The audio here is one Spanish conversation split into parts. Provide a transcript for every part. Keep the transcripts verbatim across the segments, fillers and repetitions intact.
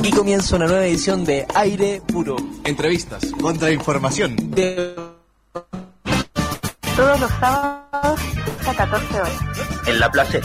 Aquí comienza una nueva edición de Aire Puro. Entrevistas, contrainformación. De... Todos los sábados a catorce horas. En La Plaza.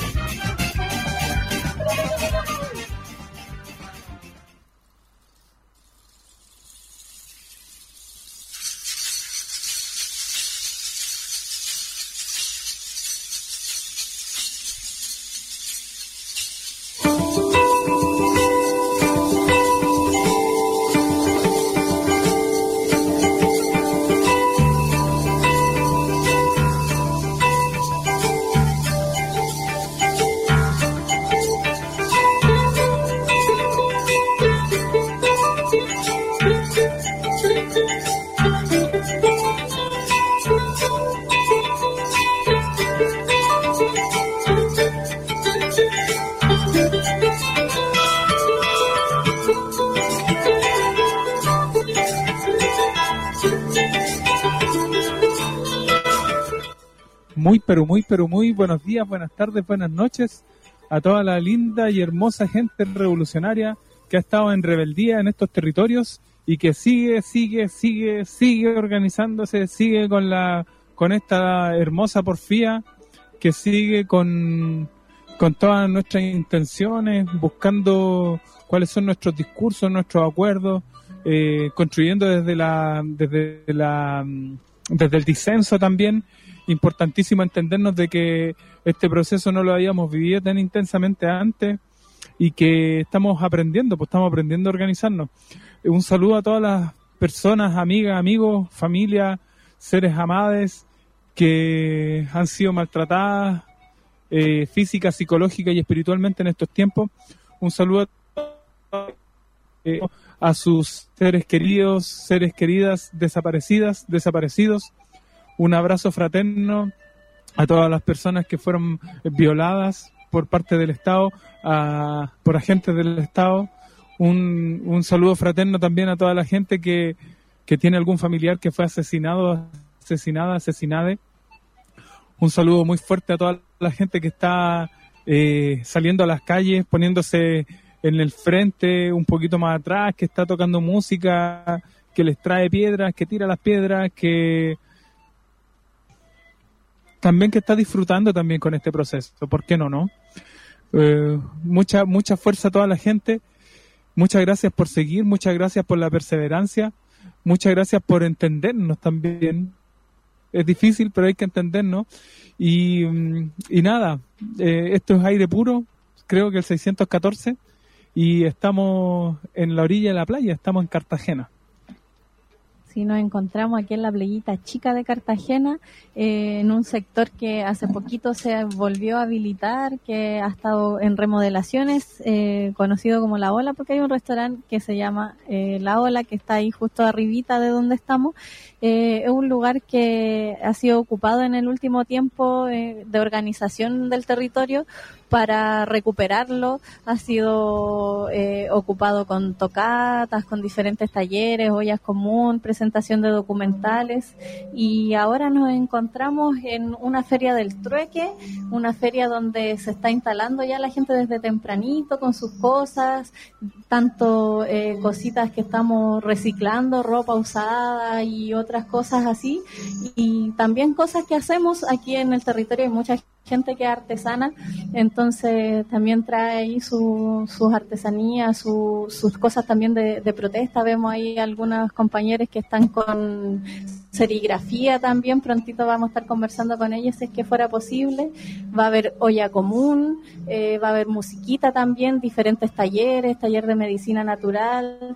Muy, pero muy, pero muy buenos días, buenas tardes, buenas noches a toda la linda y hermosa gente revolucionaria que ha estado en rebeldía en estos territorios y que sigue, sigue, sigue, sigue organizándose, sigue con la con esta hermosa porfía, que sigue con, con todas nuestras intenciones, buscando cuáles son nuestros discursos, nuestros acuerdos, eh, construyendo desde la desde la desde el disenso también. Importantísimo entendernos de que este proceso no lo habíamos vivido tan intensamente antes y que estamos aprendiendo, pues estamos aprendiendo a organizarnos. Un saludo a todas las personas, amigas, amigos, familia, seres amados que han sido maltratadas eh, física, psicológica y espiritualmente en estos tiempos. Un saludo a, eh, a sus seres queridos, seres queridas, desaparecidas, desaparecidos. Un abrazo fraterno a todas las personas que fueron violadas por parte del Estado, a, por agentes del Estado. Un, un saludo fraterno también a toda la gente que, que tiene algún familiar que fue asesinado, asesinada, asesinada. Un saludo muy fuerte a toda la gente que está eh, saliendo a las calles, poniéndose en el frente, un poquito más atrás, que está tocando música, que les trae piedras, que tira las piedras, que... también que está disfrutando también con este proceso, ¿por qué no, no? Eh, mucha mucha fuerza a toda la gente, muchas gracias por seguir, muchas gracias por la perseverancia, muchas gracias por entendernos también. Es difícil, pero hay que entendernos. Y, y nada, eh, esto es Aire Puro, creo que el seiscientos catorce, y estamos en la orilla de la playa, estamos en Cartagena. Sí, nos encontramos aquí en la playita chica de Cartagena, eh, en un sector que hace poquito se volvió a habilitar, que ha estado en remodelaciones, eh, conocido como La Ola, porque hay un restaurante que se llama eh, La Ola, que está ahí justo arribita de donde estamos. Eh, es un lugar que ha sido ocupado en el último tiempo eh, de organización del territorio para recuperarlo. Ha sido eh, ocupado con tocatas, con diferentes talleres, ollas común, presentación de documentales, y ahora nos encontramos en una feria del trueque, una feria donde se está instalando ya la gente desde tempranito con sus cosas, tanto eh, cositas que estamos reciclando, ropa usada y otras cosas así, y también cosas que hacemos aquí en el territorio. Hay mucha gente que es artesana, entonces también trae ahí su, sus artesanías, su, sus cosas también de, de protesta. Vemos ahí algunos compañeros que están con serigrafía también, prontito vamos a estar conversando con ellos si es que fuera posible. Va a haber olla común, eh, va a haber musiquita también, diferentes talleres, taller de medicina natural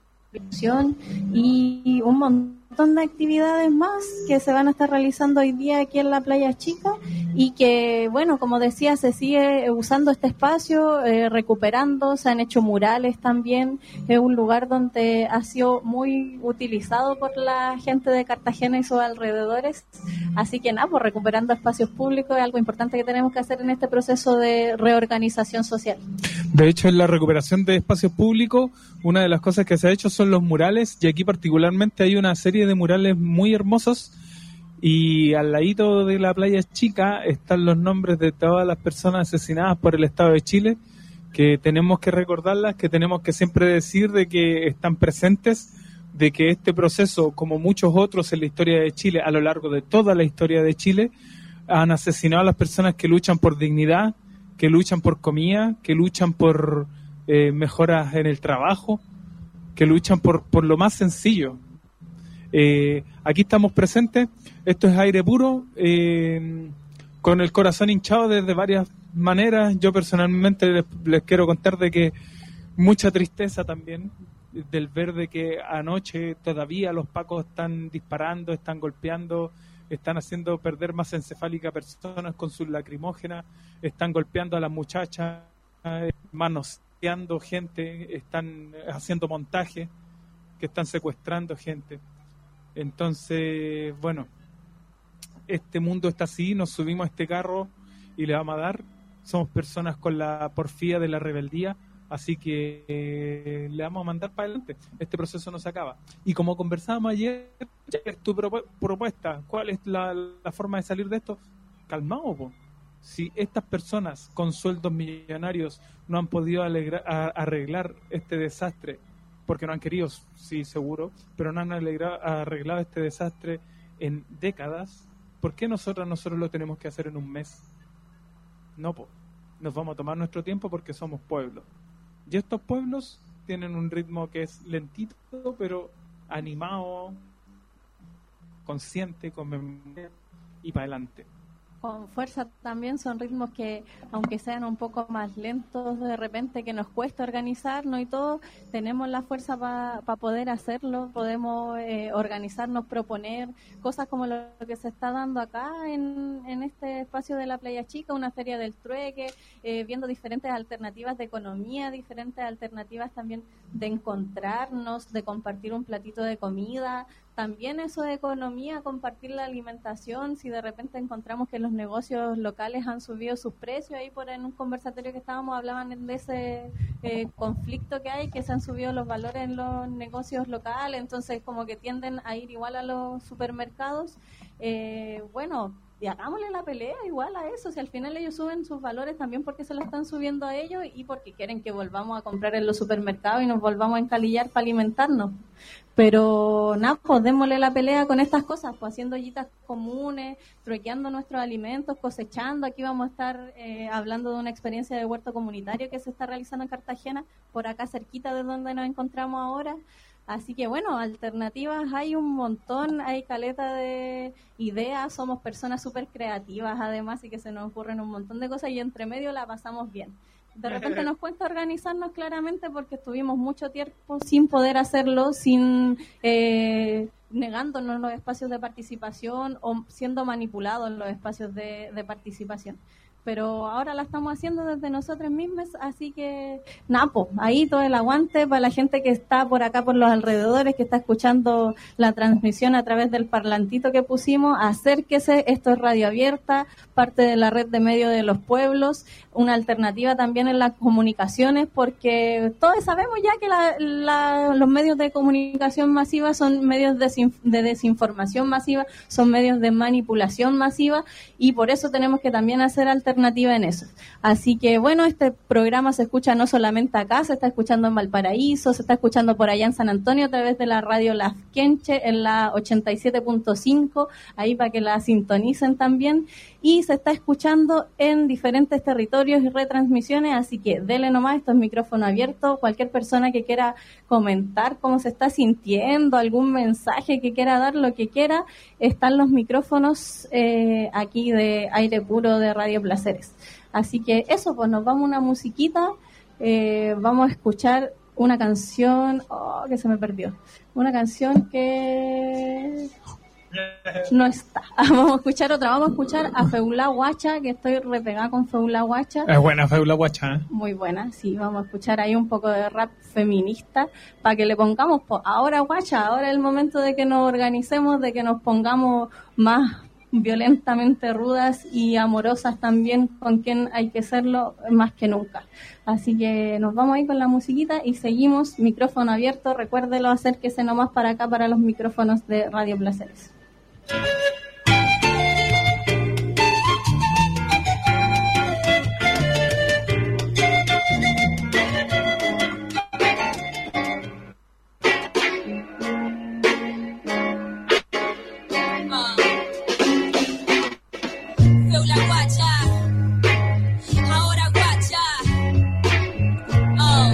y un montón de actividades más que se van a estar realizando hoy día aquí en la Playa Chica, y que, bueno, como decía, se sigue usando este espacio, eh, recuperando, se han hecho murales también. Es un lugar donde ha sido muy utilizado por la gente de Cartagena y sus alrededores, así que nada, pues recuperando espacios públicos es algo importante que tenemos que hacer en este proceso de reorganización social. De hecho, en la recuperación de espacios públicos, una de las cosas que se ha hecho son los murales, y aquí particularmente hay una serie de murales muy hermosos, y al ladito de la Playa Chica están los nombres de todas las personas asesinadas por el Estado de Chile, que tenemos que recordarlas, que tenemos que siempre decir de que están presentes, de que este proceso, como muchos otros en la historia de Chile, a lo largo de toda la historia de Chile, han asesinado a las personas que luchan por dignidad, que luchan por comida, que luchan por eh, mejoras en el trabajo, que luchan por, por lo más sencillo. Eh, aquí estamos presentes, esto es Aire Puro, eh, con el corazón hinchado desde varias maneras. Yo personalmente les, les quiero contar de que mucha tristeza también, del ver de que anoche todavía los pacos están disparando, están golpeando, están haciendo perder masa encefálica a personas con sus lacrimógenas, están golpeando a las muchachas, eh, manoseando gente, están haciendo montajes, que están secuestrando gente. Entonces, bueno, este mundo está así, nos subimos a este carro y le vamos a dar. Somos personas con la porfía de la rebeldía, así que eh, le vamos a mandar para adelante. Este proceso no se acaba. Y como conversábamos ayer, ¿cuál es tu propu- propuesta? ¿Cuál es la, la forma de salir de esto? Calmado, po. Si estas personas con sueldos millonarios no han podido alegra- a, arreglar este desastre, porque no han querido, sí, seguro, pero no han alegra- arreglado este desastre en décadas, ¿por qué nosotros, nosotros lo tenemos que hacer en un mes? No, po. Nos vamos a tomar nuestro tiempo porque somos pueblos. Y estos pueblos tienen un ritmo que es lentito, pero animado, consciente, con memoria y para adelante. Con fuerza también, son ritmos que, aunque sean un poco más lentos de repente, que nos cuesta organizarnos y todo, tenemos la fuerza para pa poder hacerlo, podemos eh, organizarnos, proponer cosas como lo que se está dando acá en, en este espacio de la Playa Chica, una feria del trueque, eh, viendo diferentes alternativas de economía, diferentes alternativas también de encontrarnos, de compartir un platito de comida. También eso de economía, compartir la alimentación, si de repente encontramos que los negocios locales han subido sus precios, ahí por en un conversatorio que estábamos hablaban de ese eh, conflicto que hay, que se han subido los valores en los negocios locales, entonces como que tienden a ir igual a los supermercados. Eh, bueno, y hagámosle la pelea igual a eso, si al final ellos suben sus valores también porque se lo están subiendo a ellos y porque quieren que volvamos a comprar en los supermercados y nos volvamos a encalillar para alimentarnos. Pero nada, pues démosle la pelea con estas cosas, pues haciendo ollitas comunes, truequeando nuestros alimentos, cosechando. Aquí vamos a estar eh, hablando de una experiencia de huerto comunitario que se está realizando en Cartagena, por acá cerquita de donde nos encontramos ahora. Así que bueno, alternativas hay un montón, hay caleta de ideas, somos personas súper creativas además y que se nos ocurren un montón de cosas y entre medio la pasamos bien. De repente nos cuesta organizarnos claramente porque estuvimos mucho tiempo sin poder hacerlo, sin eh, negándonos los espacios de participación o siendo manipulados los espacios de, de participación. Pero ahora la estamos haciendo desde nosotros mismos, así que napo, ahí todo el aguante para la gente que está por acá por los alrededores, que está escuchando la transmisión a través del parlantito que pusimos, acérquese, esto es Radio Abierta, parte de la red de medios de los pueblos, una alternativa también en las comunicaciones, porque todos sabemos ya que la, la, los medios de comunicación masiva son medios de, de desinformación masiva, son medios de manipulación masiva, y por eso tenemos que también hacer alternativas alternativa en eso. Así que bueno, este programa se escucha no solamente acá, se está escuchando en Valparaíso, se está escuchando por allá en San Antonio a través de la radio Las Quenche en la ochenta y siete punto cinco, ahí para que la sintonicen también, y se está escuchando en diferentes territorios y retransmisiones, así que dele nomás, esto es micrófono abierto, cualquier persona que quiera comentar cómo se está sintiendo, algún mensaje que quiera dar, lo que quiera, están los micrófonos eh, aquí de Aire Puro de Radio Placeres. Así que eso, pues nos vamos a una musiquita, eh, vamos a escuchar una canción, oh, que se me perdió, una canción que no está, vamos a escuchar otra, vamos a escuchar a Feula Guacha, que estoy repegada con Feula Guacha. Es buena Feula Guacha, ¿eh? Muy buena, sí, vamos a escuchar ahí un poco de rap feminista, para que le pongamos, pues, ahora Guacha, ahora es el momento de que nos organicemos, de que nos pongamos más violentamente rudas y amorosas también con quien hay que serlo más que nunca. Así que nos vamos ahí con la musiquita y seguimos, micrófono abierto, recuérdelo, acérquese nomás para acá para los micrófonos de Radio Placeres. golpeo la guacha. Ahora guacha. Oh.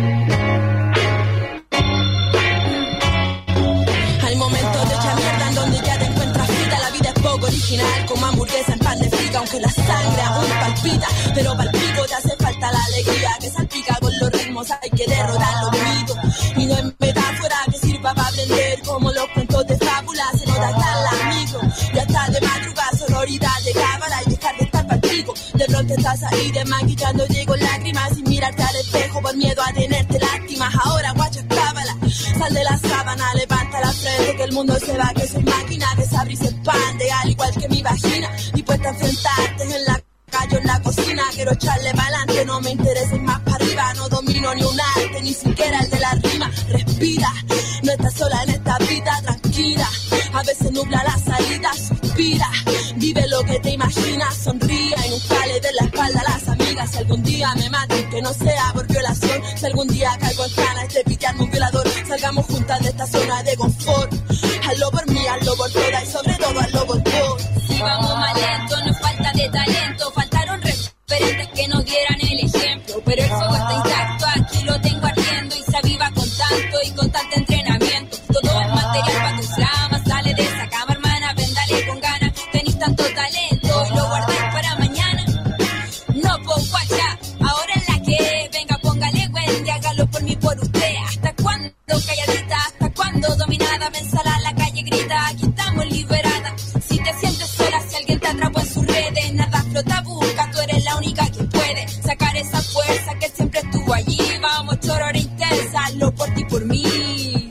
Al momento de echar mierda en donde ya te encuentras frita, la vida es poco original, como hamburguesa en pan de frica, aunque la sangre aún palpita, pero palpico te hace falta la alegría que salpica con los ritmos, hay que derrotar los mitos, y no es metáfora que sirva para aprender, como los cuentos de fábula, se nota que están las micro, ya está de madrugada, sonoridad de cámara y dejar de estar palpico, de pronto estás ahí desmaquillándote con lágrimas sin mirarte al espejo por miedo a tenerte lástimas, ahora guacha cábala, sal de la sábana, levanta la frente que el mundo se va, que soy máquina de saber y se expande, al igual que mi vagina, dispuesta a enfrentarte en la calle o en la cocina, quiero echarle pa'lante, no me intereses más para arriba, no domino ni un arte, ni siquiera el de la rima, respira, no estás sola en esta vida, tranquila, a veces nubla la salida, suspira, vive lo que te imaginas, sonríe y nunca le des la espalda a las amigas, si algún día me matan, que no sea por violación, si algún día caigo en cana, este pitearme un violador, salgamos juntas de esta zona de confort, hazlo por mí, hazlo por todas y sobre todo hazlo por vos. Si vamos más lento, no es falta de talento, faltaron referentes que nos dieran el ejemplo, pero el fuego está intacto, aquí lo tengo ardiendo y se aviva con tanto y con tanto entrenamiento, todo es material para tu flama, sale de esa cama hermana, ven dale con ganas, tenés tanto talento y lo guardáis para mañana, no pues guacha, ahora es la que venga póngale Wendy, hágalo por mí por usted, hasta cuándo calladita, hasta cuándo dominada, ven sala a la calle grita, aquí estamos liberadas, si te sientes sola, si alguien te atrapó en sus redes, nada flota busca, tú eres la única que puede sacar esa fuerza que siempre estuvo allí, vamos chorora intensa, hazlo por ti por mí.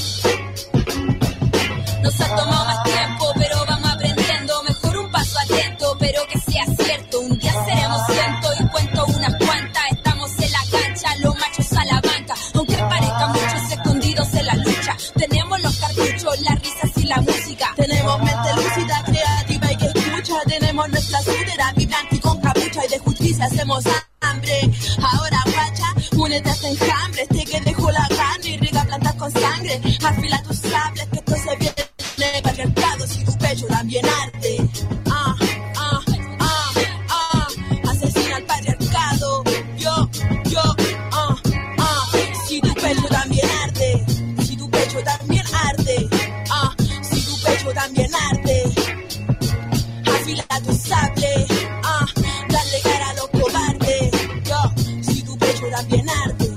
Nos ha tomado más tiempo, pero vamos aprendiendo, mejor un paso atento, pero que sea cierto, un día seremos ciento y cuento unas cuantas, estamos en la cancha, los machos a la banca, aunque parezcan muchos escondidos en la lucha, tenemos los cartuchos, las risas y la música, tenemos mente lúcida, creativa y que escucha, tenemos nuestra sudera vibrante y con capucha y de justicia hacemos hambre, ahora guacha, únete a este enjambre, este que dejó la carne y riega plantas con sangre, afila tus sables que esto se viene patriarcado, si tu pecho también arde, ah, ah, ah, ah, asesina al patriarcado, yo, yo, ah, ah, si tu pecho también arde, si tu pecho también arde, ah, si tu pecho también arde, afila tu sable, ah, dale cara a los cobardes, yo, si tu pecho también arde.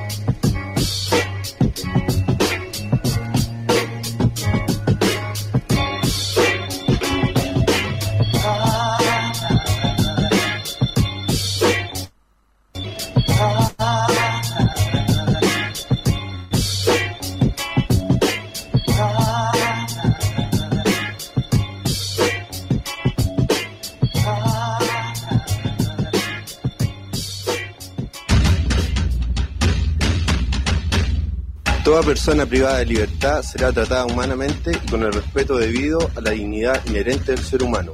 Toda persona privada de libertad será tratada humanamente y con el respeto debido a la dignidad inherente del ser humano.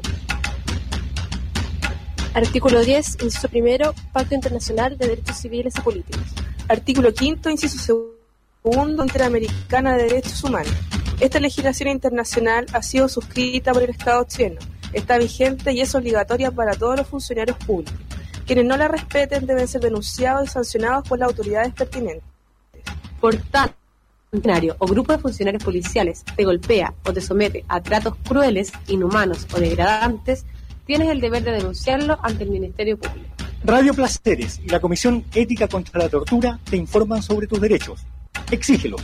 Artículo diez, inciso primero, Pacto Internacional de Derechos Civiles y Políticos. Artículo quinto, inciso segundo, Interamericana de Derechos Humanos. Esta legislación internacional ha sido suscrita por el Estado chileno, está vigente y es obligatoria para todos los funcionarios públicos. Quienes no la respeten deben ser denunciados y sancionados por las autoridades pertinentes. Por tanto, funcionario o grupo de funcionarios policiales te golpea o te somete a tratos crueles, inhumanos o degradantes, tienes el deber de denunciarlo ante el Ministerio Público. Radio Placeres y la Comisión Ética contra la Tortura te informan sobre tus derechos. Exígelos.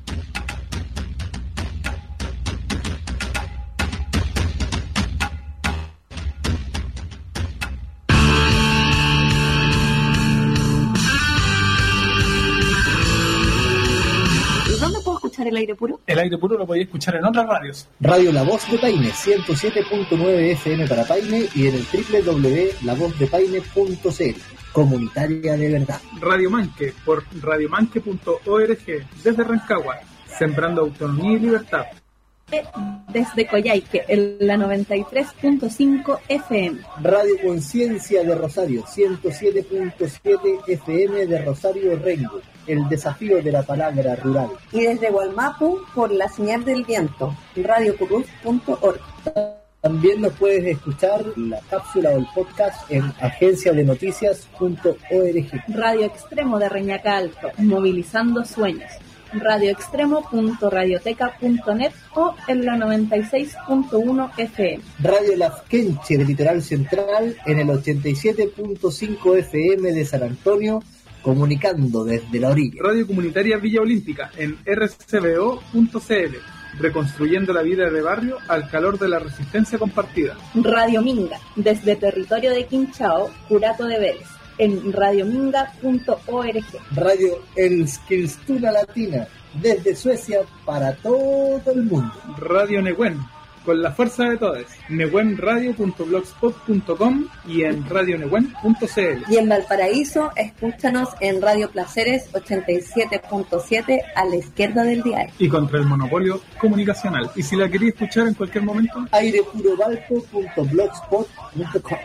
¿El aire puro? El aire puro lo podéis escuchar en otras radios. Radio La Voz de Paine, ciento siete punto nueve F M para Paine y en el doble u doble u doble u punto la voz de paine punto c l. Comunitaria de verdad. Radio Manque por radiomanque punto org desde Rancagua, sembrando autonomía y libertad. Desde Coyhaique, en la noventa y tres punto cinco F M. Radio Conciencia de Rosario, ciento siete punto siete F M de Rosario Rengo, el desafío de la palabra rural. Y desde Gualmapu, por la señal del viento, radio curuz punto org. También nos puedes escuchar la cápsula o el podcast en agencia de noticias punto org. Radio Extremo de Reñaca Alto, movilizando sueños. radio extremo punto radioteca punto net o en la noventa y seis punto uno F M. Radio Lafkenche de Litoral Central en el ochenta y siete punto cinco F M de San Antonio, comunicando desde la orilla. Radio Comunitaria Villa Olímpica en r c b o punto c l, reconstruyendo la vida de barrio al calor de la resistencia compartida. Radio Minga, desde territorio de Quinchao, Curato de Vélez, en radiominga punto org. Radio Eskilstuna Latina, desde Suecia para todo el mundo. Radio Nehuen, con la fuerza de todos, nehuenradio punto blogspot punto com y en radio nehuen punto c l. Y en Valparaíso, escúchanos en Radio Placeres ochenta y siete punto siete a la izquierda del diario. Y contra el monopolio comunicacional. Y si la quería escuchar en cualquier momento, aire puro valpo punto blogspot punto com.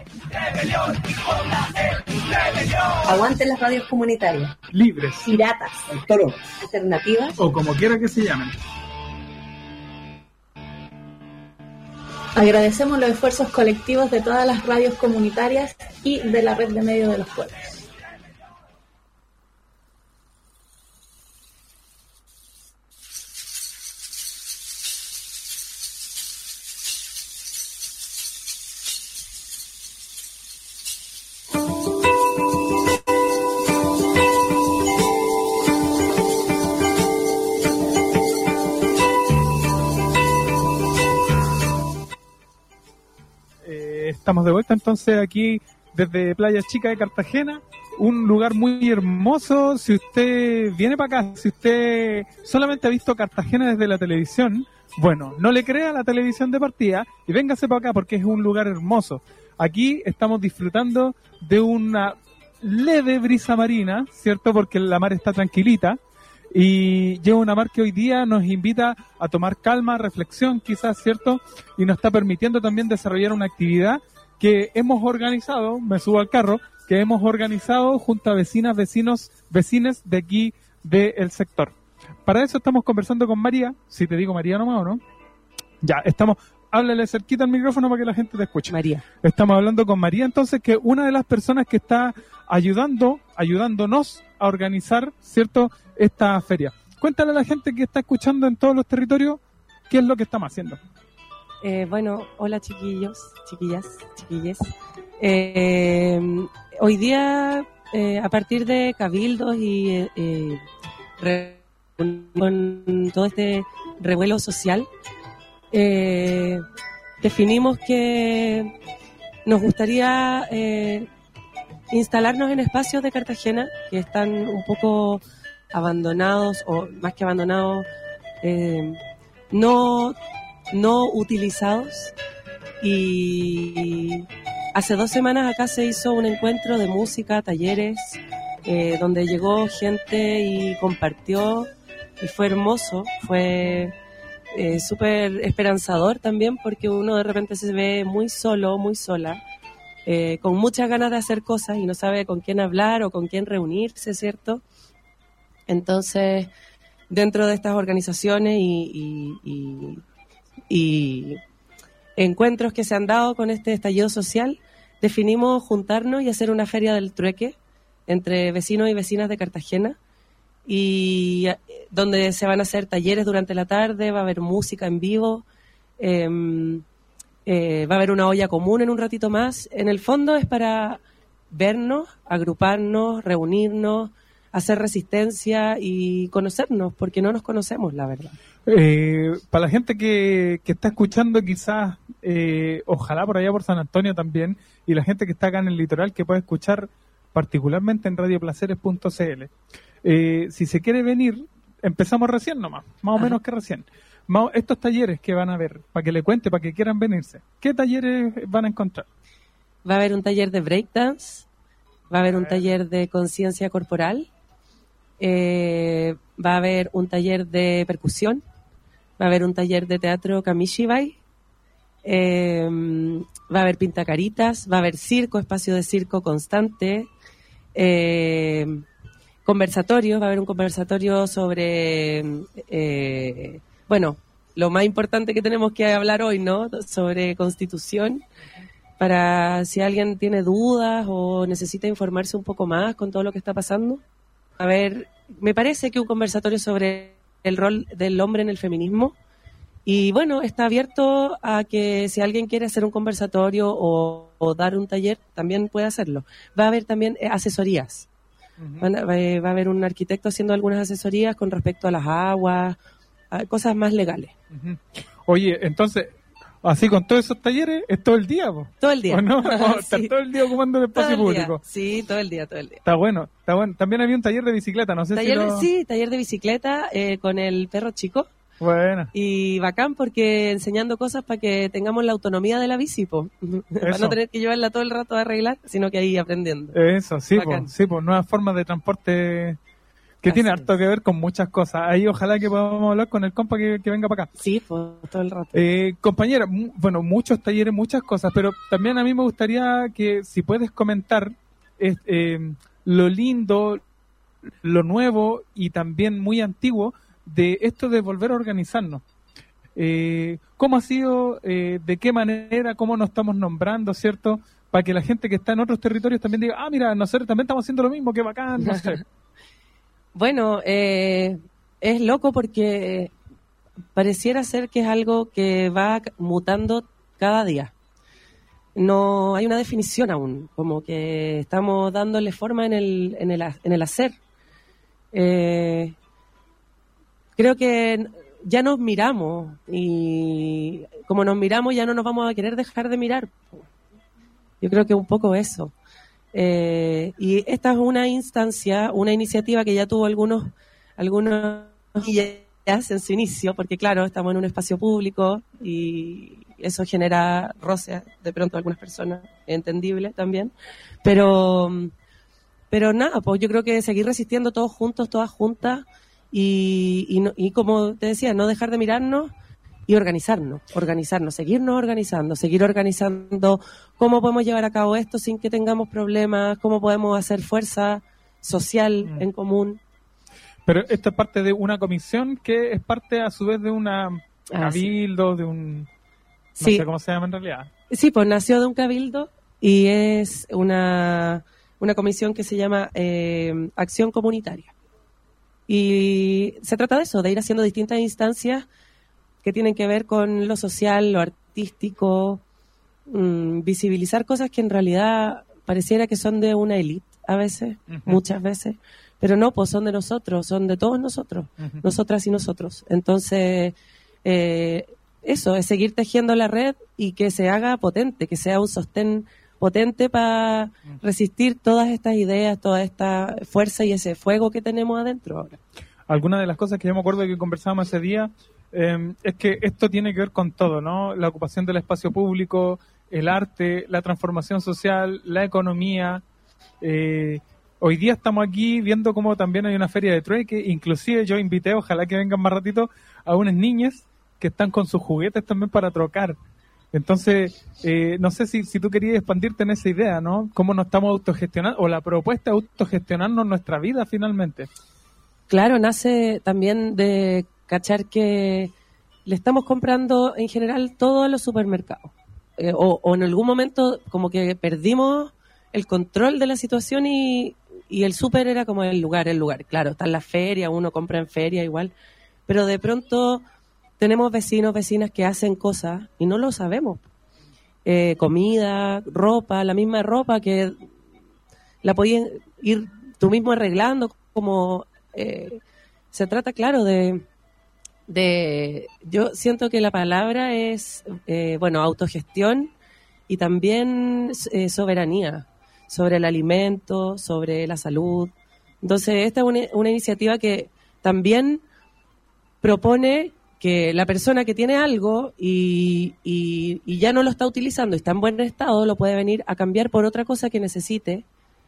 Aguanten las radios comunitarias. Libres. Piratas. Autónomas. Alternativas. O como quiera que se llamen. Agradecemos los esfuerzos colectivos de todas las radios comunitarias y de la red de medios de los pueblos. Estamos de vuelta entonces aquí desde Playa Chica de Cartagena, un lugar muy hermoso. Si usted viene para acá, si usted solamente ha visto Cartagena desde la televisión, bueno, no le crea la televisión de partida y véngase para acá porque es un lugar hermoso. Aquí estamos disfrutando de una leve brisa marina, ¿cierto? Porque la mar está tranquilita y lleva una mar que hoy día nos invita a tomar calma, reflexión quizás, ¿cierto? Y nos está permitiendo también desarrollar una actividad que hemos organizado, me subo al carro, que hemos organizado junto a vecinas, vecinos, vecines de aquí del sector. Para eso estamos conversando con María, si te digo María nomás o no. Ya, estamos, háblale cerquita al micrófono para que la gente te escuche. María. Estamos hablando con María, entonces, que una de las personas que está ayudando, ayudándonos a organizar, ¿cierto?, esta feria. Cuéntale a la gente que está escuchando en todos los territorios qué es lo que estamos haciendo. Eh, bueno, hola chiquillos, chiquillas, chiquilles. Eh, hoy día, eh, a partir de cabildos y eh, re- con todo este revuelo social, eh, definimos que nos gustaría eh, instalarnos en espacios de Cartagena que están un poco abandonados, o más que abandonados, eh, no... no utilizados, y hace dos semanas acá se hizo un encuentro de música, talleres, eh, donde llegó gente y compartió, y fue hermoso, fue eh, súper esperanzador también, porque uno de repente se ve muy solo, muy sola, eh, con muchas ganas de hacer cosas y no sabe con quién hablar o con quién reunirse, ¿cierto? Entonces, dentro de estas organizaciones y, y, y y encuentros que se han dado con este estallido social, definimos juntarnos y hacer una feria del trueque entre vecinos y vecinas de Cartagena, y donde se van a hacer talleres durante la tarde, va a haber música en vivo, eh, eh, va a haber una olla común en un ratito más. En el fondo es para vernos, agruparnos, reunirnos, hacer resistencia y conocernos, porque no nos conocemos, la verdad. Eh, para la gente que, que está escuchando quizás, eh, ojalá por allá por San Antonio también, y la gente que está acá en el litoral que puede escuchar particularmente en radio placeres punto c l. Eh, si se quiere venir, empezamos recién nomás, más o Ajá. menos que recién. Más, estos talleres que van a ver, para que le cuente, para que quieran venirse, ¿qué talleres van a encontrar? Va a haber un taller de breakdance, va a haber un taller de conciencia corporal, eh, va a haber un taller de percusión, va a haber un taller de teatro kamishibai, eh, va a haber pintacaritas, va a haber circo, espacio de circo constante, eh, conversatorios, va a haber un conversatorio sobre, eh, bueno, lo más importante que tenemos que hablar hoy, ¿no? Sobre Constitución, para si alguien tiene dudas o necesita informarse un poco más con todo lo que está pasando. A ver, me parece que un conversatorio sobre el rol del hombre en el feminismo, y bueno, está abierto a que si alguien quiere hacer un conversatorio o, o dar un taller, también puede hacerlo. Va a haber también eh, asesorías. Uh-huh. Van a, va a haber un arquitecto haciendo algunas asesorías con respecto a las aguas, a cosas más legales. Uh-huh. Oye, entonces, así con todos esos talleres, es todo el día, ¿po? Todo el día. ¿O no? Vamos a estar Sí. todo el día ocupando el espacio Todo el día. público. Sí, todo el día, todo el día. Está bueno, está bueno. También había un taller de bicicleta, no sé Taller, si lo... Sí, taller de bicicleta eh, con el perro chico. Bueno. Y bacán porque enseñando cosas para que tengamos la autonomía de la bici, po. Para no tener que llevarla todo el rato a arreglar, sino que ahí aprendiendo. Eso, sí, Bacán. pues, sí, pues, nuevas formas de transporte que Así tiene es. harto que ver con muchas cosas. Ahí ojalá que podamos hablar con el compa que, que venga para acá. Sí, pues, todo el rato. Eh, compañera, mu- bueno, muchos talleres, muchas cosas, pero también a mí me gustaría que si puedes comentar es- eh, lo lindo, lo nuevo y también muy antiguo de esto de volver a organizarnos. Eh, ¿Cómo ha sido, eh, de qué manera, cómo nos estamos nombrando, cierto? Para que la gente que está en otros territorios también diga, ah, mira, nosotros también estamos haciendo lo mismo, qué bacán, no sé. Bueno, eh, es loco porque pareciera ser que es algo que va mutando cada día. No hay una definición aún, como que estamos dándole forma en el, en el, ha- en el hacer. Eh, creo que ya nos miramos y como nos miramos ya no nos vamos a querer dejar de mirar. Yo creo que un poco eso. Eh, y esta es una instancia, una iniciativa que ya tuvo algunos algunos días en su inicio, porque claro, estamos en un espacio público y eso genera roce de pronto a algunas personas, entendible también, pero pero nada, pues yo creo que seguir resistiendo todos juntos, todas juntas y, y, no- y como te decía, no dejar de mirarnos y organizarnos, organizarnos, seguirnos organizando, seguir organizando cómo podemos llevar a cabo esto sin que tengamos problemas, cómo podemos hacer fuerza social Mm. en común. Pero esto es parte de una comisión que es parte a su vez de una Ah, sí. cabildo, de un... No Sí. sé cómo se llama en realidad. Sí, pues nació de un cabildo y es una, una comisión que se llama eh, Acción Comunitaria. Y se trata de eso, de ir haciendo distintas instancias que tienen que ver con lo social, lo artístico, mm, visibilizar cosas que en realidad pareciera que son de una élite a veces, Ujú. muchas veces, pero no, pues son de nosotros, son de todos nosotros, Ujú. nosotras y nosotros. Entonces, eh, eso, es seguir tejiendo la red y que se haga potente, que sea un sostén potente para resistir todas estas ideas, toda esta fuerza y ese fuego que tenemos adentro ahora. Alguna de las cosas que yo me acuerdo que conversábamos ese día eh, es que esto tiene que ver con todo, ¿no? La ocupación del espacio público, el arte, la transformación social, la economía. Eh, hoy día estamos aquí viendo cómo también hay una feria de trueque, inclusive yo invité, ojalá que vengan más ratito, a unas niñas que están con sus juguetes también para trocar. Entonces, eh, no sé si, si tú querías expandirte en esa idea, ¿no? Cómo nos estamos autogestionando, o la propuesta de autogestionarnos nuestra vida finalmente. Claro, nace también de cachar que le estamos comprando en general todo a los supermercados. Eh, o, o en algún momento como que perdimos el control de la situación y, y el súper era como el lugar, el lugar. Claro, está en la feria, uno compra en feria igual, pero de pronto tenemos vecinos, vecinas que hacen cosas y no lo sabemos. Eh, comida, ropa, la misma ropa que la podías ir tú mismo arreglando, como eh, se trata, claro, de, de... Yo siento que la palabra es, eh, bueno, autogestión y también eh, soberanía sobre el alimento, sobre la salud. Entonces, esta es una, una iniciativa que también propone que la persona que tiene algo y, y, y ya no lo está utilizando y está en buen estado, lo puede venir a cambiar por otra cosa que necesite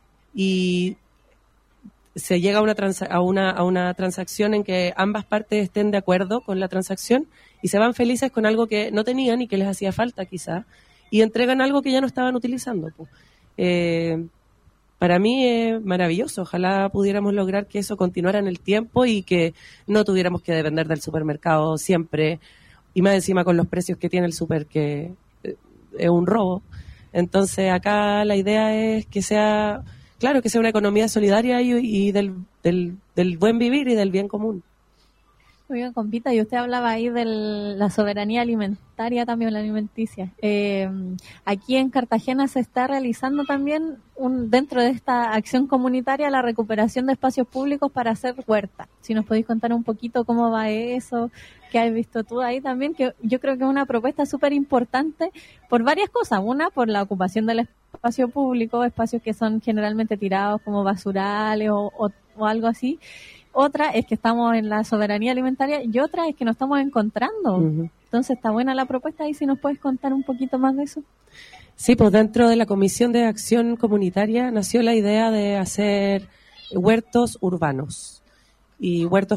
y se llega a una, transa- a una, a una transacción en que ambas partes estén de acuerdo con la transacción y se van felices con algo que no tenían y que les hacía falta quizá y entregan algo que ya no estaban utilizando. Pues. Eh, para mí es maravilloso. Ojalá pudiéramos lograr que eso continuara en el tiempo y que no tuviéramos que depender del supermercado siempre y más encima con los precios que tiene el súper, que eh, es un robo. Entonces acá la idea es que sea, claro, que sea una economía solidaria y, y del, del, del buen vivir y del bien común. Oiga, compita, y usted hablaba ahí de la soberanía alimentaria, también la alimenticia. Eh, aquí en Cartagena se está realizando también, un, dentro de esta acción comunitaria, la recuperación de espacios públicos para hacer huerta. Si nos podéis contar un poquito cómo va eso, qué has visto tú ahí también, que yo creo que es una propuesta súper importante por varias cosas. Una, por la ocupación del espacio público, espacios que son generalmente tirados como basurales o, o, o algo así. Otra es que estamos en la soberanía alimentaria y otra es que nos estamos encontrando. Uh-huh. Entonces está buena la propuesta, y si nos puedes contar un poquito más de eso. Sí, pues dentro de la Comisión de Acción Comunitaria nació la idea de hacer huertos urbanos y huertos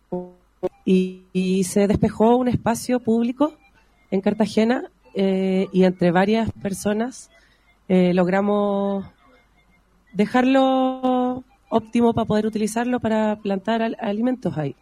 y, y se despejó un espacio público en Cartagena eh, y entre varias personas eh, logramos dejarlo óptimo para poder utilizarlo para plantar al, alimentos ahí.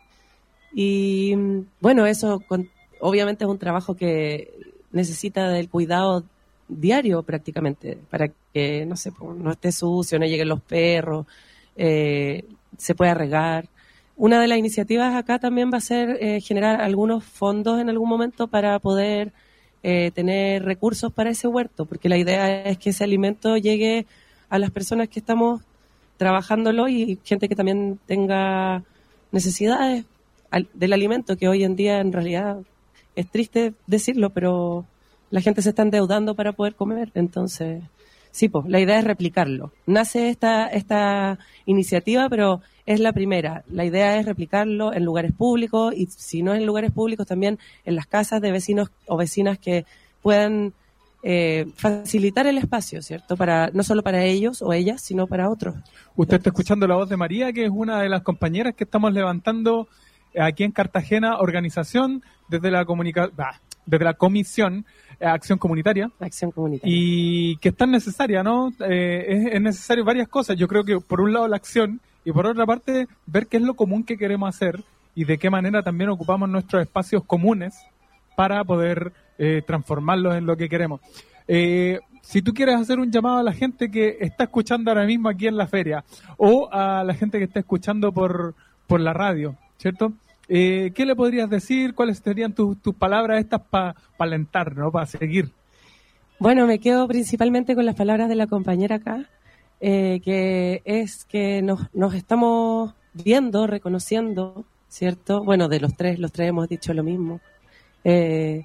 Y bueno, eso con, obviamente es un trabajo que necesita del cuidado diario prácticamente, para que, no sé, pues, no esté sucio, no lleguen los perros, eh, se pueda regar. Una de las iniciativas acá también va a ser eh, generar algunos fondos en algún momento para poder eh, tener recursos para ese huerto, porque la idea es que ese alimento llegue a las personas que estamos trabajándolo y gente que también tenga necesidades al, del alimento, que hoy en día en realidad es triste decirlo, pero la gente se está endeudando para poder comer. Entonces, sí, pues, la idea es replicarlo. Nace esta, esta iniciativa, pero es la primera. La idea es replicarlo en lugares públicos y, si no en lugares públicos, también en las casas de vecinos o vecinas que puedan Eh, facilitar el espacio, ¿cierto? Para no solo para ellos o ellas, sino para otros. Usted está escuchando la voz de María, que es una de las compañeras que estamos levantando aquí en Cartagena, organización desde la comunica bah, desde la Comisión eh, Acción Comunitaria. Acción Comunitaria. Y que es tan necesaria, ¿no? Eh, es, es necesario varias cosas. Yo creo que por un lado la acción y por otra parte ver qué es lo común que queremos hacer y de qué manera también ocupamos nuestros espacios comunes para poder eh, transformarlos en lo que queremos. Eh, si tú quieres hacer un llamado a la gente que está escuchando ahora mismo aquí en la feria o a la gente que está escuchando por, por la radio, ¿cierto? Eh, ¿Qué le podrías decir? ¿Cuáles serían tus, tus palabras estas para pa alentar, ¿no? Para seguir. Bueno, me quedo principalmente con las palabras de la compañera acá, eh, que es que nos, nos estamos viendo, reconociendo, ¿cierto? Bueno, de los tres, los tres hemos dicho lo mismo. Eh,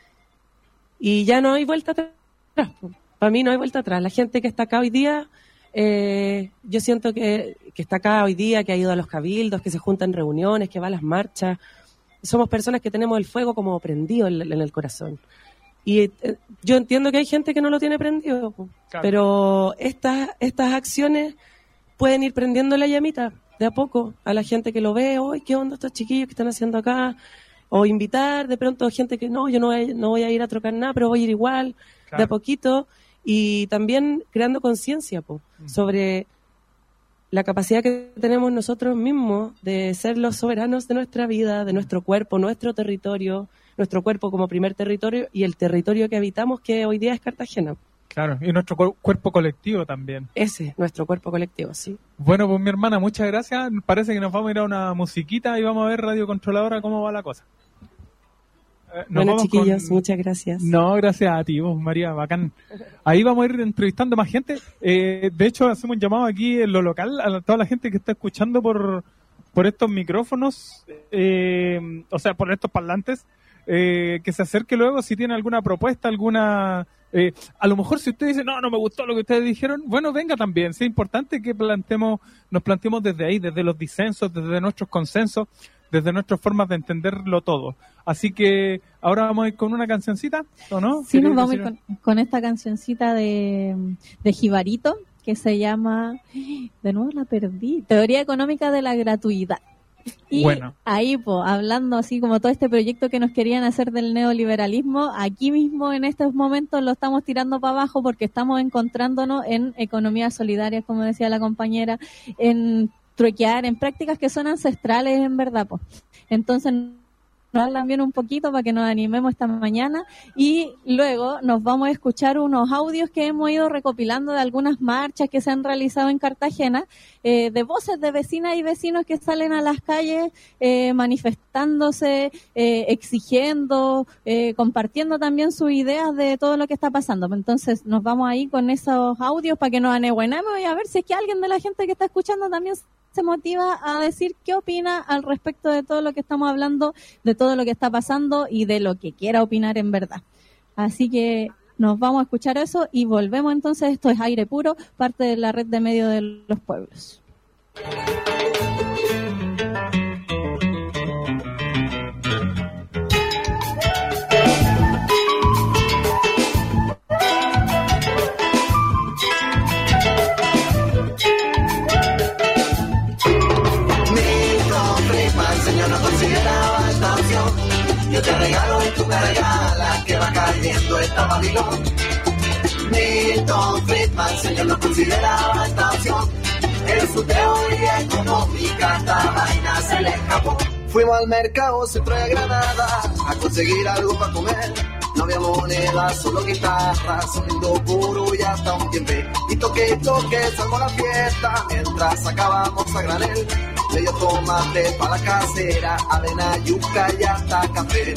y ya no hay vuelta atrás. Para mí no hay vuelta atrás. La gente que está acá hoy día, eh, yo siento que, que está acá hoy día, que ha ido a los cabildos, que se junta en reuniones, que va a las marchas. Somos personas que tenemos el fuego como prendido en, en el corazón. Y eh, yo entiendo que hay gente que no lo tiene prendido, claro, pero estas estas acciones pueden ir prendiendo la llamita de a poco a la gente que lo ve. ¡Ay, qué onda estos chiquillos que están haciendo acá! O invitar de pronto gente que no, yo no voy, no voy a ir a trocar nada, pero voy a ir igual, claro, de a poquito. Y también creando conciencia po, mm. sobre la capacidad que tenemos nosotros mismos de ser los soberanos de nuestra vida, de nuestro cuerpo, nuestro territorio, nuestro cuerpo como primer territorio y el territorio que habitamos, que hoy día es Cartagena. Claro, y nuestro cu- cuerpo colectivo también. Ese, nuestro cuerpo colectivo, sí. Bueno, pues mi hermana, muchas gracias. Parece que nos vamos a ir a una musiquita y vamos a ver Radio Controladora cómo va la cosa. Eh, bueno, chiquillos, con... muchas gracias. No, gracias a ti, vos, María, bacán. Ahí vamos a ir entrevistando más gente. Eh, de hecho, hacemos un llamado aquí en lo local a toda la gente que está escuchando por, por estos micrófonos, eh, o sea, por estos parlantes, eh, que se acerque luego si tiene alguna propuesta, alguna... Eh, a lo mejor si usted dice, no, no me gustó lo que ustedes dijeron, bueno, venga también. Sí, es importante que plantemos, nos planteemos desde ahí, desde los disensos, desde nuestros consensos, desde nuestras formas de entenderlo todo. Así que ahora vamos a ir con una cancioncita, ¿o no? Sí, nos vamos a ir con, con esta cancioncita de, de Jibarito, que se llama, de nuevo la perdí, Teoría Económica de la Gratuidad. Y bueno, ahí, pues, hablando así como todo este proyecto que nos querían hacer del neoliberalismo, aquí mismo en estos momentos lo estamos tirando para abajo porque estamos encontrándonos en economías solidarias, como decía la compañera, en truequear, en prácticas que son ancestrales en verdad, pues. Entonces también un poquito para que nos animemos esta mañana, y luego nos vamos a escuchar unos audios que hemos ido recopilando de algunas marchas que se han realizado en Cartagena, eh, de voces de vecinas y vecinos que salen a las calles eh, manifestándose, eh, exigiendo, eh, compartiendo también sus ideas de todo lo que está pasando. Entonces nos vamos ahí con esos audios para que nos aneguenemos y a ver si es que alguien de la gente que está escuchando también se motiva a decir qué opina al respecto de todo lo que estamos hablando, de todo lo que está pasando y de lo que quiera opinar en verdad. Así que nos vamos a escuchar eso y volvemos entonces. Esto es Aire Puro, parte de la red de medios de los pueblos. Yo te regalo y tú me regalas, que va cayendo esta Babilón. Milton Friedman, señor, no consideraba esta opción. En su teoría económica esta vaina se le escapó. Fuimos al mercado centro de Granada a conseguir algo para comer. No había monedas, solo guitarras, sonido puro y hasta un tiempo. Y toque y toque, salgo a la fiesta mientras sacábamos a granel. Medio tomate para la casera, avena, yuca y hasta café.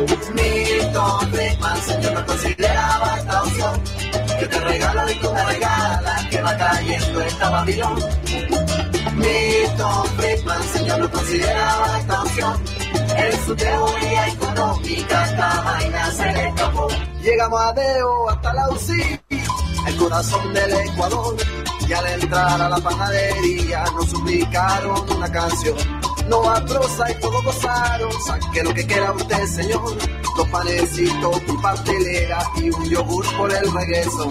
Milton Friedman, señor, no consideraba esta opción. Yo te regalo y tú me regalas, que va cayendo esta Babilón. Milton Friedman, señor, no consideraba esta opción. En su teoría económica esta vaina se le escapó. Llegamos a Deo hasta la U C I, el corazón del Ecuador. Y al entrar a la panadería nos suplicaron una canción. No va prosa y todos gozaron. Saque lo que quiera usted, señor. Dos panecitos, tu pastelera y un yogur por el regreso.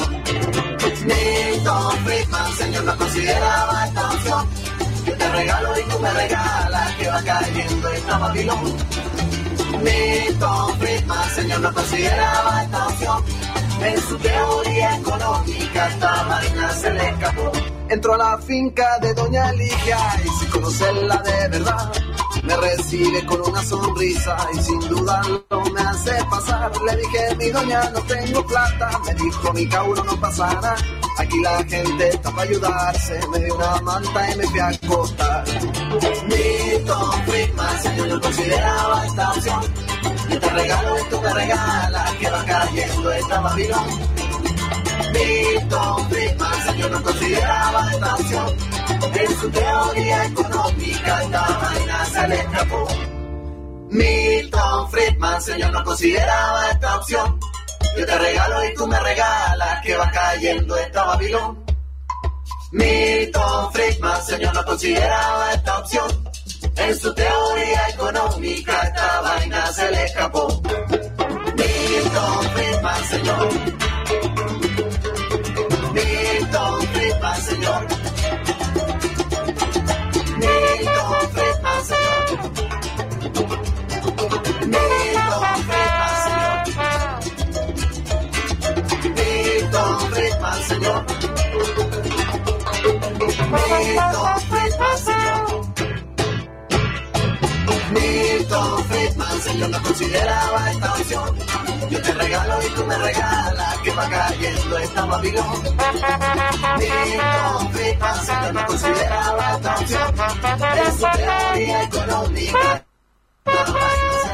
Milton Friedman, señor, no consideraba esta opción. Yo te regalo y tú me regalas, que va cayendo esta Babilón. Milton Friedman, señor, no consideraba esta opción. En su teoría económica esta vaina se le escapó. Entró a la finca de Doña Ligia y sin conocerla de verdad me recibe con una sonrisa y sin dudarlo me hace pasar. Le dije, mi doña, no tengo plata. Me dijo, mi cauro, no pasa nada. Aquí la gente está para ayudarse. Me dio una manta y me fui a acostar. Milton Friedman, señor, no consideraba esta opción. Yo te regalo y tú me regalas, que va cayendo esta Babilón. Milton Friedman, señor, no consideraba esta opción. En su teoría económica esta vaina se le escapó. Milton Friedman, señor, no consideraba esta opción. Yo te regalo y tú me regalas, que va cayendo esta Babilón. Milton Friedman, señor, no consideraba esta opción. En su teoría económica esta vaina se le escapó. Milton Friedman, señor. Milton Friedman, señor. Milton Friedman, señor. Milton Friedman, señor. Milton Friedman, señor. Milton Friedman, señor. Milton Friedman, señor, no consideraba esta opción. Yo te regalo y tú me regalas, que va cayendo esta Babilón. Milton Friedman, señor, no consideraba esta opción. En su teoría económica esta vaina se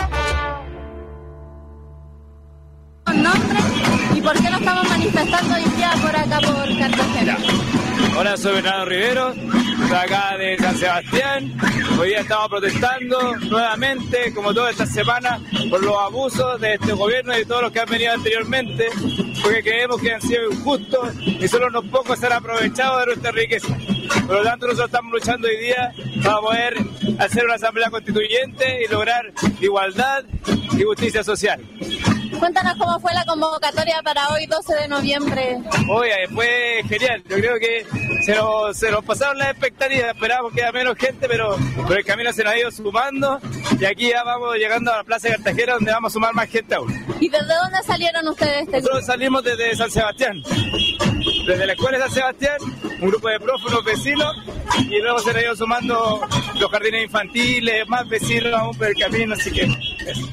le... ¿Nombre y por qué nos estamos manifestando hoy día por acá por Cartagena? Hola, soy Bernardo Rivero, de acá de San Sebastián. Hoy día estamos protestando nuevamente, como toda esta semana, por los abusos de este gobierno y de todos los que han venido anteriormente, porque creemos que han sido injustos y solo unos pocos se han aprovechado de nuestra riqueza. Por lo tanto, nosotros estamos luchando hoy día para poder hacer una asamblea constituyente y lograr igualdad y justicia social. Cuéntanos cómo fue la convocatoria para hoy, doce de noviembre. Oye, fue genial. Yo creo que se nos, se nos pasaron las expectativas. Esperábamos que haya menos gente, pero por el camino se nos ha ido sumando. Y aquí ya vamos llegando a la Plaza de Cartagena, donde vamos a sumar más gente aún. ¿Y desde dónde salieron ustedes? Este Nosotros salimos desde San Sebastián. desde la escuela de San Sebastián, un grupo de profes, unos vecinos, y luego se han ido sumando los jardines infantiles, más vecinos aún por el camino, así que eso.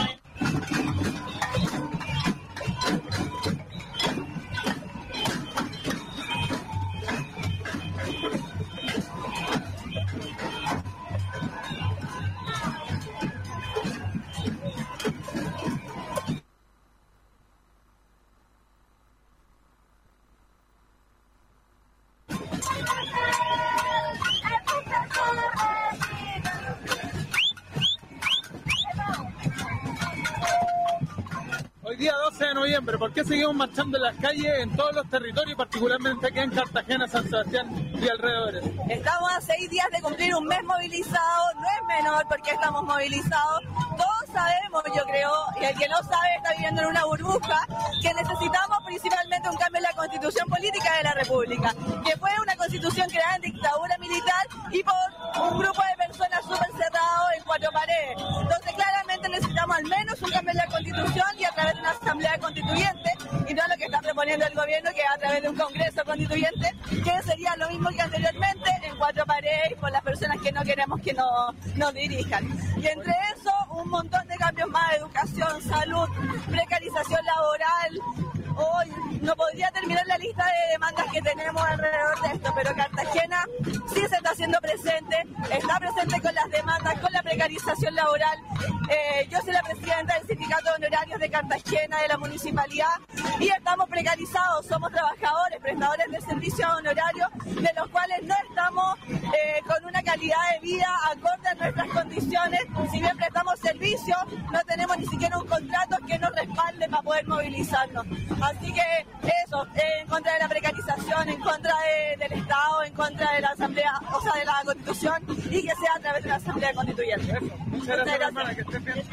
Hoy día doce de noviembre, ¿por qué seguimos marchando en las calles en todos los territorios, particularmente aquí en Cartagena, San Sebastián y alrededores? Estamos a seis días de cumplir un mes movilizado, no es menor porque estamos movilizados. Todos sabemos, yo creo, y el que no sabe está viviendo en una burbuja, que necesitamos principalmente un cambio en la constitución política de la República, que fue una constitución creada en dictadura militar y por un grupo de personas súper cerrado en cuatro paredes. Entonces claramente necesitamos al menos un cambio en la constitución y a través de una asamblea constituyente, y no lo que está proponiendo el gobierno, que a través de un congreso constituyente, que sería lo mismo que anteriormente, en cuatro paredes, por las personas que no queremos que nos, nos dirijan. Y entre eso, un montón de cambios más: educación, salud, precarización laboral. Hoy no podría terminar la lista de demandas que tenemos alrededor de esto, pero Cartagena sí se está haciendo presente, está presente con las demandas, con la precarización laboral. Eh, yo soy la presidenta del Sindicato de Honorarios de Cartagena, de la municipalidad, y estamos precarizados, somos trabajadores, prestadores de servicios honorarios, de los cuales no estamos eh, con una calidad de vida acorde a nuestras condiciones. Si bien prestamos servicios, no tenemos ni siquiera un contrato que nos respalde para poder movilizarnos. Así que eso, eh, en contra de la precarización, en contra de, del Estado, en contra de la Asamblea, o sea, de la Constitución, y que sea a través de la Asamblea Constituyente. Muchas gracias, hermana, que estés bien.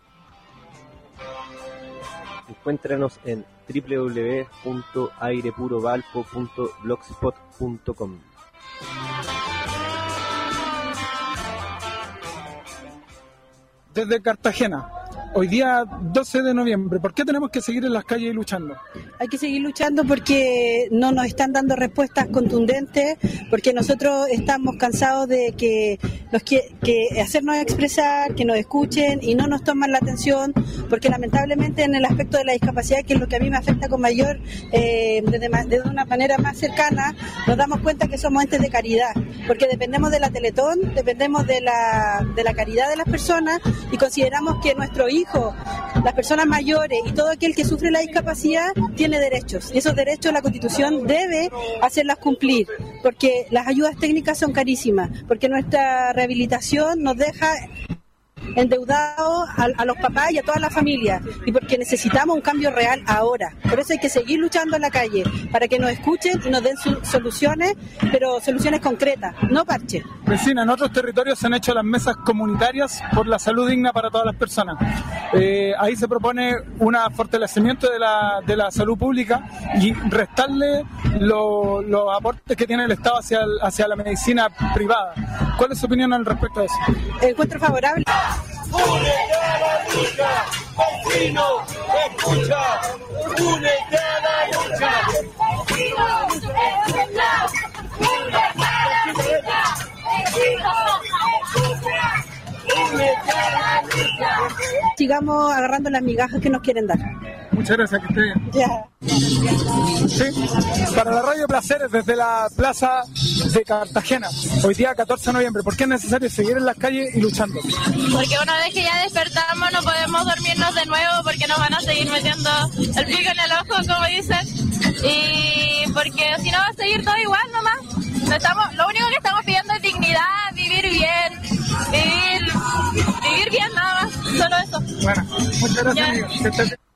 Encuéntranos en doble u doble u doble u punto aire puro valpo punto blogspot punto com. Desde Cartagena, hoy día doce de noviembre, ¿por qué tenemos que seguir en las calles luchando? Hay que seguir luchando porque no nos están dando respuestas contundentes, porque nosotros estamos cansados de que, nos que, que hacernos expresar, que nos escuchen y no nos toman la atención, porque lamentablemente en el aspecto de la discapacidad, que es lo que a mí me afecta con mayor, eh, desde, desde una manera más cercana, nos damos cuenta que somos entes de caridad, porque dependemos de la Teletón, dependemos de la, de la caridad de las personas, y consideramos que nuestro hijo, las personas mayores y todo aquel que sufre la discapacidad tiene derechos, y esos derechos la Constitución debe hacerlas cumplir, porque las ayudas técnicas son carísimas, porque nuestra rehabilitación nos deja endeudados a, a los papás y a toda la familia, y porque necesitamos un cambio real ahora. Por eso hay que seguir luchando en la calle, para que nos escuchen y nos den su, soluciones, pero soluciones concretas, no parches. Vecina, en otros territorios se han hecho las mesas comunitarias por la salud digna para todas las personas. Eh, ahí se propone un fortalecimiento de la, de la salud pública y restarle lo, los aportes que tiene el Estado hacia, el, hacia la medicina privada. ¿Cuál es su opinión al respecto de eso? Encuentro favorable. Únete a la lucha, vecino, escucha, únete a la lucha, vecino, escucha, únete a la lucha, vecino, escucha, únete a la lucha. Sigamos agarrando las migajas que nos quieren dar. Muchas gracias, que esté bien. Ya. Sí, para la Radio Placeres desde la Plaza de Cartagena, hoy día catorce de noviembre, ¿por qué es necesario seguir en las calles y luchando? Porque una vez que ya despertamos no podemos dormirnos de nuevo, porque nos van a seguir metiendo el pico en el ojo, como dicen, y porque si no va a seguir todo igual nomás. No estamos, lo único que estamos pidiendo es dignidad, vivir bien, vivir, vivir bien nada más, solo eso. Bueno, muchas gracias, amigo. Que estés bien.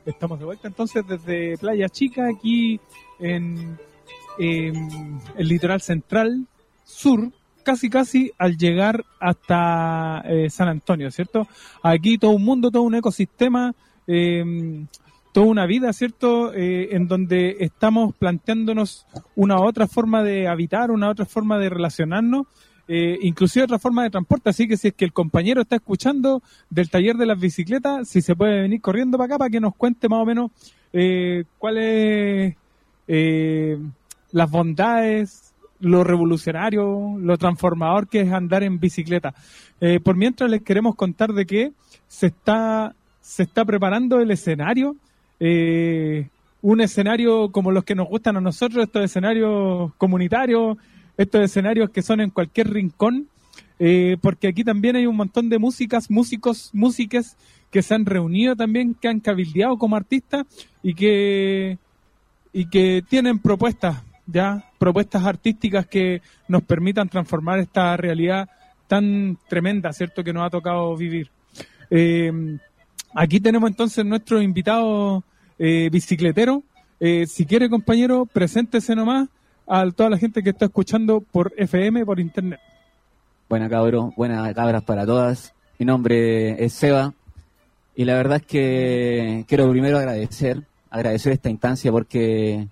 Estamos de vuelta entonces desde Playa Chica, aquí en, en el litoral central sur, casi casi al llegar hasta eh, San Antonio, ¿cierto? Aquí todo un mundo, todo un ecosistema, eh, toda una vida, ¿cierto? Eh, en donde estamos planteándonos una otra forma de habitar, una otra forma de relacionarnos, eh, inclusive otra forma de transporte. Así que si es que el compañero está escuchando del taller de las bicicletas, si se puede venir corriendo para acá para que nos cuente más o menos eh, cuáles eh, las bondades, lo revolucionario, lo transformador que es andar en bicicleta. Eh, por mientras les queremos contar de que se está se está preparando el escenario, eh, un escenario como los que nos gustan a nosotros, estos escenarios comunitarios, estos escenarios que son en cualquier rincón, eh, porque aquí también hay un montón de músicas, músicos, músiques que se han reunido también, que han cabildeado como artistas y que y que tienen propuestas, ya propuestas artísticas que nos permitan transformar esta realidad tan tremenda, ¿cierto?, que nos ha tocado vivir. Eh, aquí tenemos entonces nuestro invitado eh, bicicletero. Eh, si quiere, compañero, preséntese nomás a toda la gente que está escuchando por F M, por internet. Buena cabros, buenas cabras para todas. Mi nombre es Seba y la verdad es que quiero primero agradecer, agradecer esta instancia porque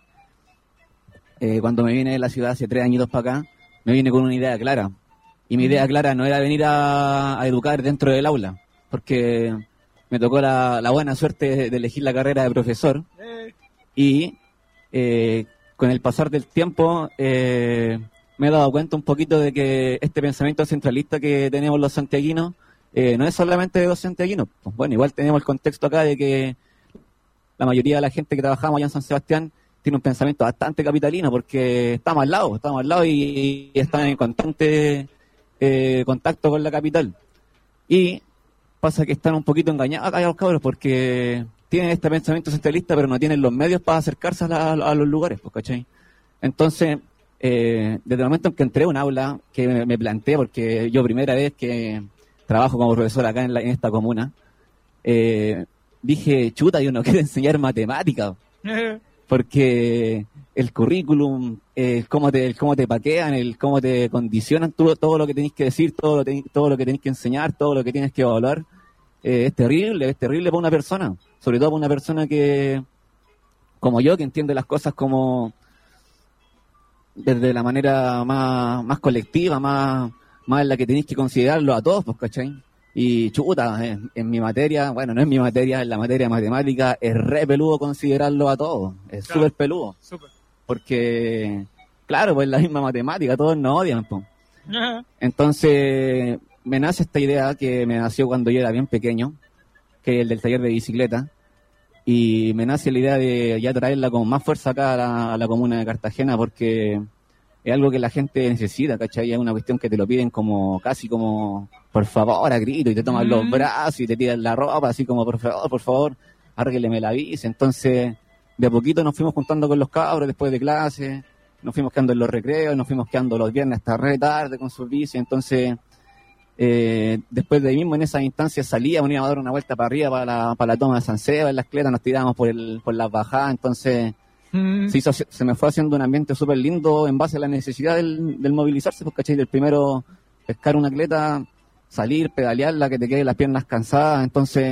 eh, cuando me vine de la ciudad hace tres añitos para acá, me vine con una idea clara. Y mi idea clara no era venir a, a educar dentro del aula, porque me tocó la, la buena suerte de elegir la carrera de profesor y eh, con el pasar del tiempo eh, me he dado cuenta un poquito de que este pensamiento centralista que tenemos los santiaguinos eh, no es solamente de los santiaguinos. Pues bueno, igual tenemos el contexto acá de que la mayoría de la gente que trabajamos allá en San Sebastián tiene un pensamiento bastante capitalino porque estamos al lado, estamos al lado y, y están en constante eh, contacto con la capital. Y pasa que están un poquito engañados acá los cabros porque tienen este pensamiento centralista pero no tienen los medios para acercarse a, la, a los lugares, pues, ¿cachai? Entonces, eh, desde el momento en que entré a un aula, que me, me planteé, porque yo primera vez que trabajo como profesor acá en, la, en esta comuna, eh, dije, chuta, yo no quiero enseñar matemáticas, porque el currículum, el cómo te, el cómo te paquean, el cómo te condicionan todo, todo lo que tenés que decir, todo lo, te, todo lo que tenés que enseñar, todo lo que tienes que evaluar, eh, es terrible, es terrible para una persona, sobre todo para una persona que, como yo, que entiende las cosas como desde la manera más, más colectiva, más, más en la que tenéis que considerarlo a todos, pues, ¿cachai? Y chuta, en, en mi materia, bueno, no es mi materia, en la materia de matemática, es re peludo considerarlo a todos, es súper claro, peludo. Super. Porque, claro, pues la misma matemática, todos nos odian, pues. Uh-huh. Entonces, me nace esta idea que me nació cuando yo era bien pequeño, que es el del taller de bicicleta, y me nace la idea de ya traerla con más fuerza acá a la, a la comuna de Cartagena, porque es algo que la gente necesita, ¿cachai? Es una cuestión que te lo piden como, casi como, por favor, a grito, y te toman mm. los brazos y te tiran la ropa, así como, por favor, por favor, arrégleme la bici. Entonces, de a poquito nos fuimos juntando con los cabros después de clase, nos fuimos quedando en los recreos, nos fuimos quedando los viernes hasta re tarde con sus bici. Entonces, eh, después de ahí mismo en esas instancias salíamos, íbamos a dar una vuelta para arriba para la, para la toma de San Seba, en las cletas nos tirábamos por, el, por las bajadas. Entonces, mm. se, hizo, se me fue haciendo un ambiente súper lindo en base a la necesidad del, del movilizarse, pues, ¿cachai? Del primero pescar una cleta, salir, pedalearla, que te queden las piernas cansadas. Entonces,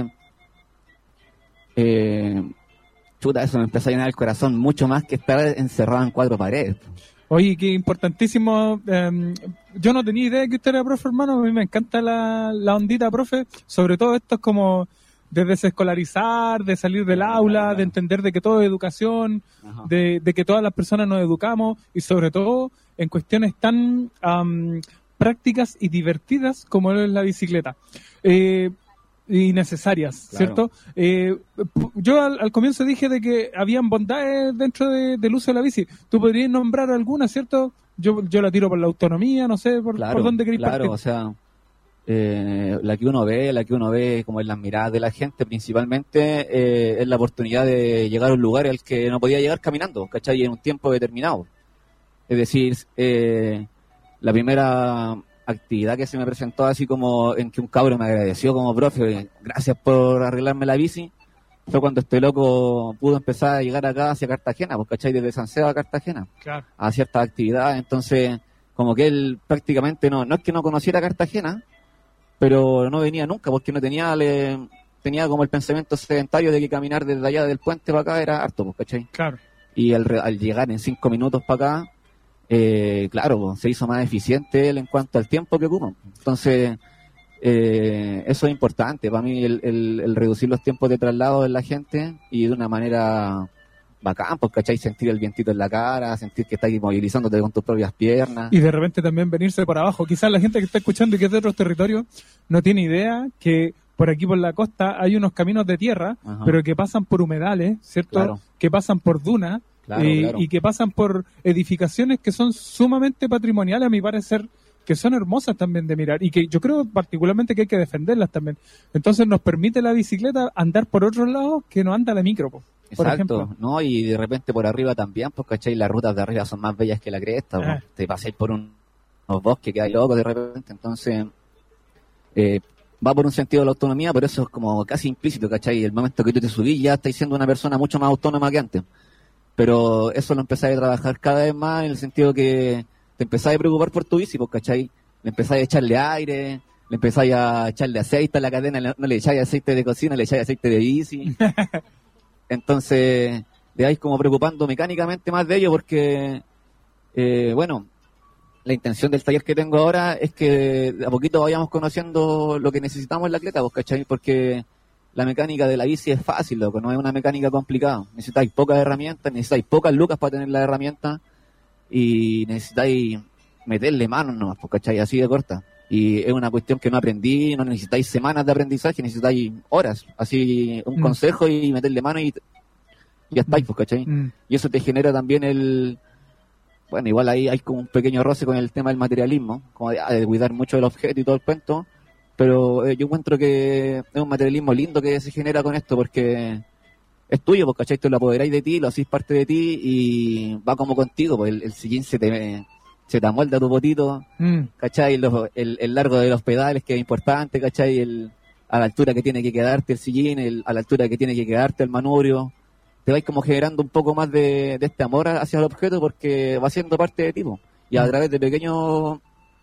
eh, chuta, eso me empezó a llenar el corazón mucho más que estar encerrado en cuatro paredes. Oye, qué importantísimo. Eh, yo no tenía idea de que usted era profe, hermano. A mí me encanta la, la ondita, profe. Sobre todo esto es como de desescolarizar, de salir del aula, de entender de que todo es educación, de, de que todas las personas nos educamos y sobre todo en cuestiones tan um, prácticas y divertidas como es la bicicleta. Eh, y necesarias, claro. ¿Cierto? Eh, yo al, al comienzo dije de que habían bondades dentro de, del uso de la bici. ¿Tú podrías nombrar alguna, cierto? Yo yo la tiro por la autonomía, no sé, por, claro, por dónde queréis claro, partir. O sea, eh, la que uno ve, la que uno ve como en las miradas de la gente principalmente, eh, es la oportunidad de llegar a un lugar al que no podía llegar caminando, ¿cachai? En un tiempo determinado. Es decir, eh, la primera actividad que se me presentó así como en que un cabro me agradeció como profe, gracias por arreglarme la bici, fue cuando este loco pudo empezar a llegar acá hacia Cartagena, pues, ¿cachai? Desde San Seba a Cartagena, claro, a ciertas actividades. Entonces, como que él prácticamente no, no es que no conociera Cartagena, pero no venía nunca, porque no tenía, le, tenía como el pensamiento sedentario de que caminar desde allá del puente para acá era harto, pues, ¿cachai? Claro. Y al, al llegar en cinco minutos para acá, eh, claro, pues, se hizo más eficiente él en cuanto al tiempo que ocupa. Entonces, Eh, eso es importante para mí, el, el, el reducir los tiempos de traslado de la gente y de una manera bacán, pues, ¿cachai? Sentir el vientito en la cara, sentir que estás movilizándote con tus propias piernas. Y de repente también venirse por abajo. Quizás la gente que está escuchando y que es de otros territorios no tiene idea que por aquí por la costa hay unos caminos de tierra, Ajá. pero que pasan por humedales, ¿cierto? Claro. Que pasan por dunas claro, eh, claro. y que pasan por edificaciones que son sumamente patrimoniales, a mi parecer, que son hermosas también de mirar y que yo creo particularmente que hay que defenderlas también. Entonces nos permite la bicicleta andar por otros lados que no anda la micro, po, por Exacto, ejemplo. ¿no? Y de repente por arriba también, pues, ¿cachai? Las rutas de arriba son más bellas que la cresta, Ah. po. Te pasáis por un, unos bosques que hay locos de repente, entonces eh, va por un sentido de la autonomía, pero eso es como casi implícito, ¿cachai? El momento que tú te subís ya estás siendo una persona mucho más autónoma que antes. Pero eso lo empezáis a trabajar cada vez más en el sentido que te empezáis a preocupar por tu bici, pues, ¿cachai? Le empezáis a echarle aire, le empezáis a echarle aceite a la cadena, no le echáis aceite de cocina, le echáis aceite de bici. Entonces, le vais como preocupando mecánicamente más de ello porque, eh, bueno, la intención del taller que tengo ahora es que a poquito vayamos conociendo lo que necesitamos en la atleta, ¿vos cachai? Porque la mecánica de la bici es fácil, loco, no es una mecánica complicada. Necesitáis pocas herramientas, necesitáis pocas lucas para tener las herramientas y necesitáis meterle manos nomás, pues, ¿cachai? Así de corta. Y es una cuestión que no aprendí, no necesitáis semanas de aprendizaje, necesitáis horas. Así, un Mm. consejo y meterle mano y ya estáis, pues, ¿cachai? Mm. Y eso te genera también el... Bueno, igual ahí hay como un pequeño roce con el tema del materialismo, como de, ah, de cuidar mucho el objeto y todo el cuento, pero eh, yo encuentro que es un materialismo lindo que se genera con esto, porque es tuyo, pues, ¿cachai? Tú lo apoderáis de ti, lo hacís parte de ti y va como contigo, pues el, el sillín se te... se te amolda tu potito, Mm. ¿cachai? Los, el, el largo de los pedales que es importante, ¿cachai? El, a la altura que tiene que quedarte el sillín, el, a la altura que tiene que quedarte el manubrio. Te vais como generando un poco más de, de este amor hacia el objeto porque va siendo parte de ti, po. Y a Mm. través de pequeños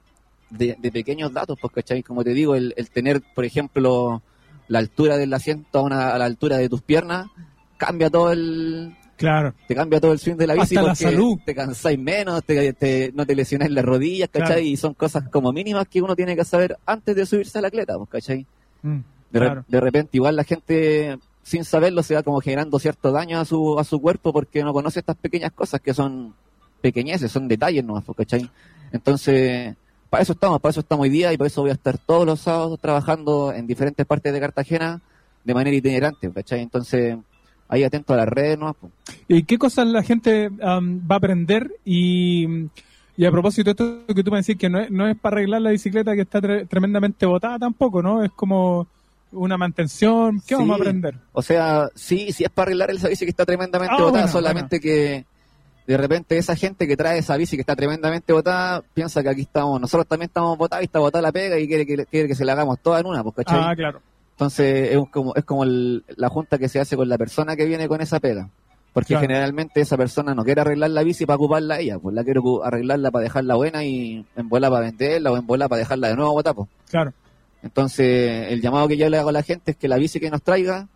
de, de pequeños datos, pues, ¿cachai? Como te digo, el, el tener, por ejemplo, la altura del asiento a, una, a la altura de tus piernas, cambia todo el... Claro. Te cambia todo el swing de la bici Hasta la porque salud. te cansáis menos, te, te- no te lesionáis las rodillas, ¿cachai? Claro. Y son cosas como mínimas que uno tiene que saber antes de subirse a la atleta, pues, ¿cachai? Mm. De, re- Claro. de repente igual la gente, sin saberlo, se va como generando cierto daño a su, a su cuerpo porque no conoce estas pequeñas cosas que son pequeñeces, son detalles nomás, pues, ¿cachai? Entonces, para eso estamos, para eso estamos hoy día y por eso voy a estar todos los sábados trabajando en diferentes partes de Cartagena de manera itinerante, ¿cachai? Entonces, ahí atento a las redes nomás, pues. ¿Y qué cosas la gente am, va a aprender? Y, y a propósito de esto que tú me decís, que no es, no es para arreglar la bicicleta que está tre- tremendamente botada tampoco, ¿no? Es como una mantención. ¿Qué Sí. vamos a aprender? O sea, sí, sí es para arreglar esa bici que está tremendamente Ah, botada, bueno, solamente que de repente esa gente que trae esa bici que está tremendamente botada piensa que aquí estamos, nosotros también estamos botados y está botada la pega y quiere que, quiere que se la hagamos toda en una, pues, ¿cachai? Ah, claro. Entonces es un- como, es como el- la junta que se hace con la persona que viene con esa pega. Porque Claro. generalmente esa persona no quiere arreglar la bici para ocuparla ella, pues la quiere ocu- arreglarla para dejarla buena y en bola para venderla o en bola para dejarla de nuevo botada, pues. Claro. Entonces, el llamado que yo le hago a la gente es que la bici que nos traiga,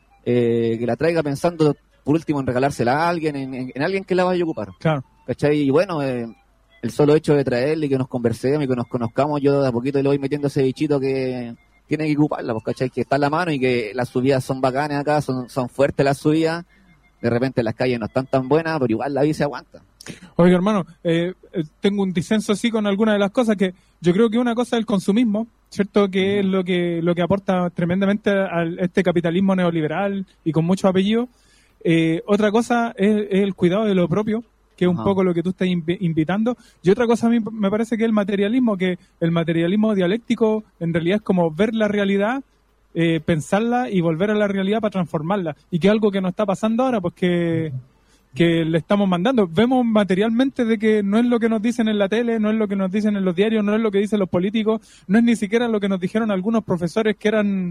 eh, que la traiga pensando, por último, en regalársela a alguien, en, en- en alguien que la vaya a ocupar. Claro. ¿Cachai? Y bueno, eh, el solo hecho de traerle y que nos conversemos y que nos conozcamos, yo de a poquito le voy metiendo ese bichito que tiene que ocuparla, pues, ¿cachai? Que está en la mano y que las subidas son bacanas acá, son, son fuertes las subidas. De repente las calles no están tan buenas, pero igual la bici aguanta. Oiga, hermano, eh, eh, tengo un disenso así con algunas de las cosas que yo creo que una cosa es el consumismo, ¿cierto? Que es lo que lo que aporta tremendamente a este capitalismo neoliberal y con muchos apellidos. Eh, otra cosa es, es el cuidado de lo propio, que es un Ajá. poco lo que tú estás invi- invitando. Y otra cosa a mí me parece que es el materialismo, que el materialismo dialéctico en realidad es como ver la realidad, eh, pensarla y volver a la realidad para transformarla. Y que es algo que nos está pasando ahora, pues que, que le estamos mandando. Vemos materialmente de que no es lo que nos dicen en la tele, no es lo que nos dicen en los diarios, no es lo que dicen los políticos, no es ni siquiera lo que nos dijeron algunos profesores que eran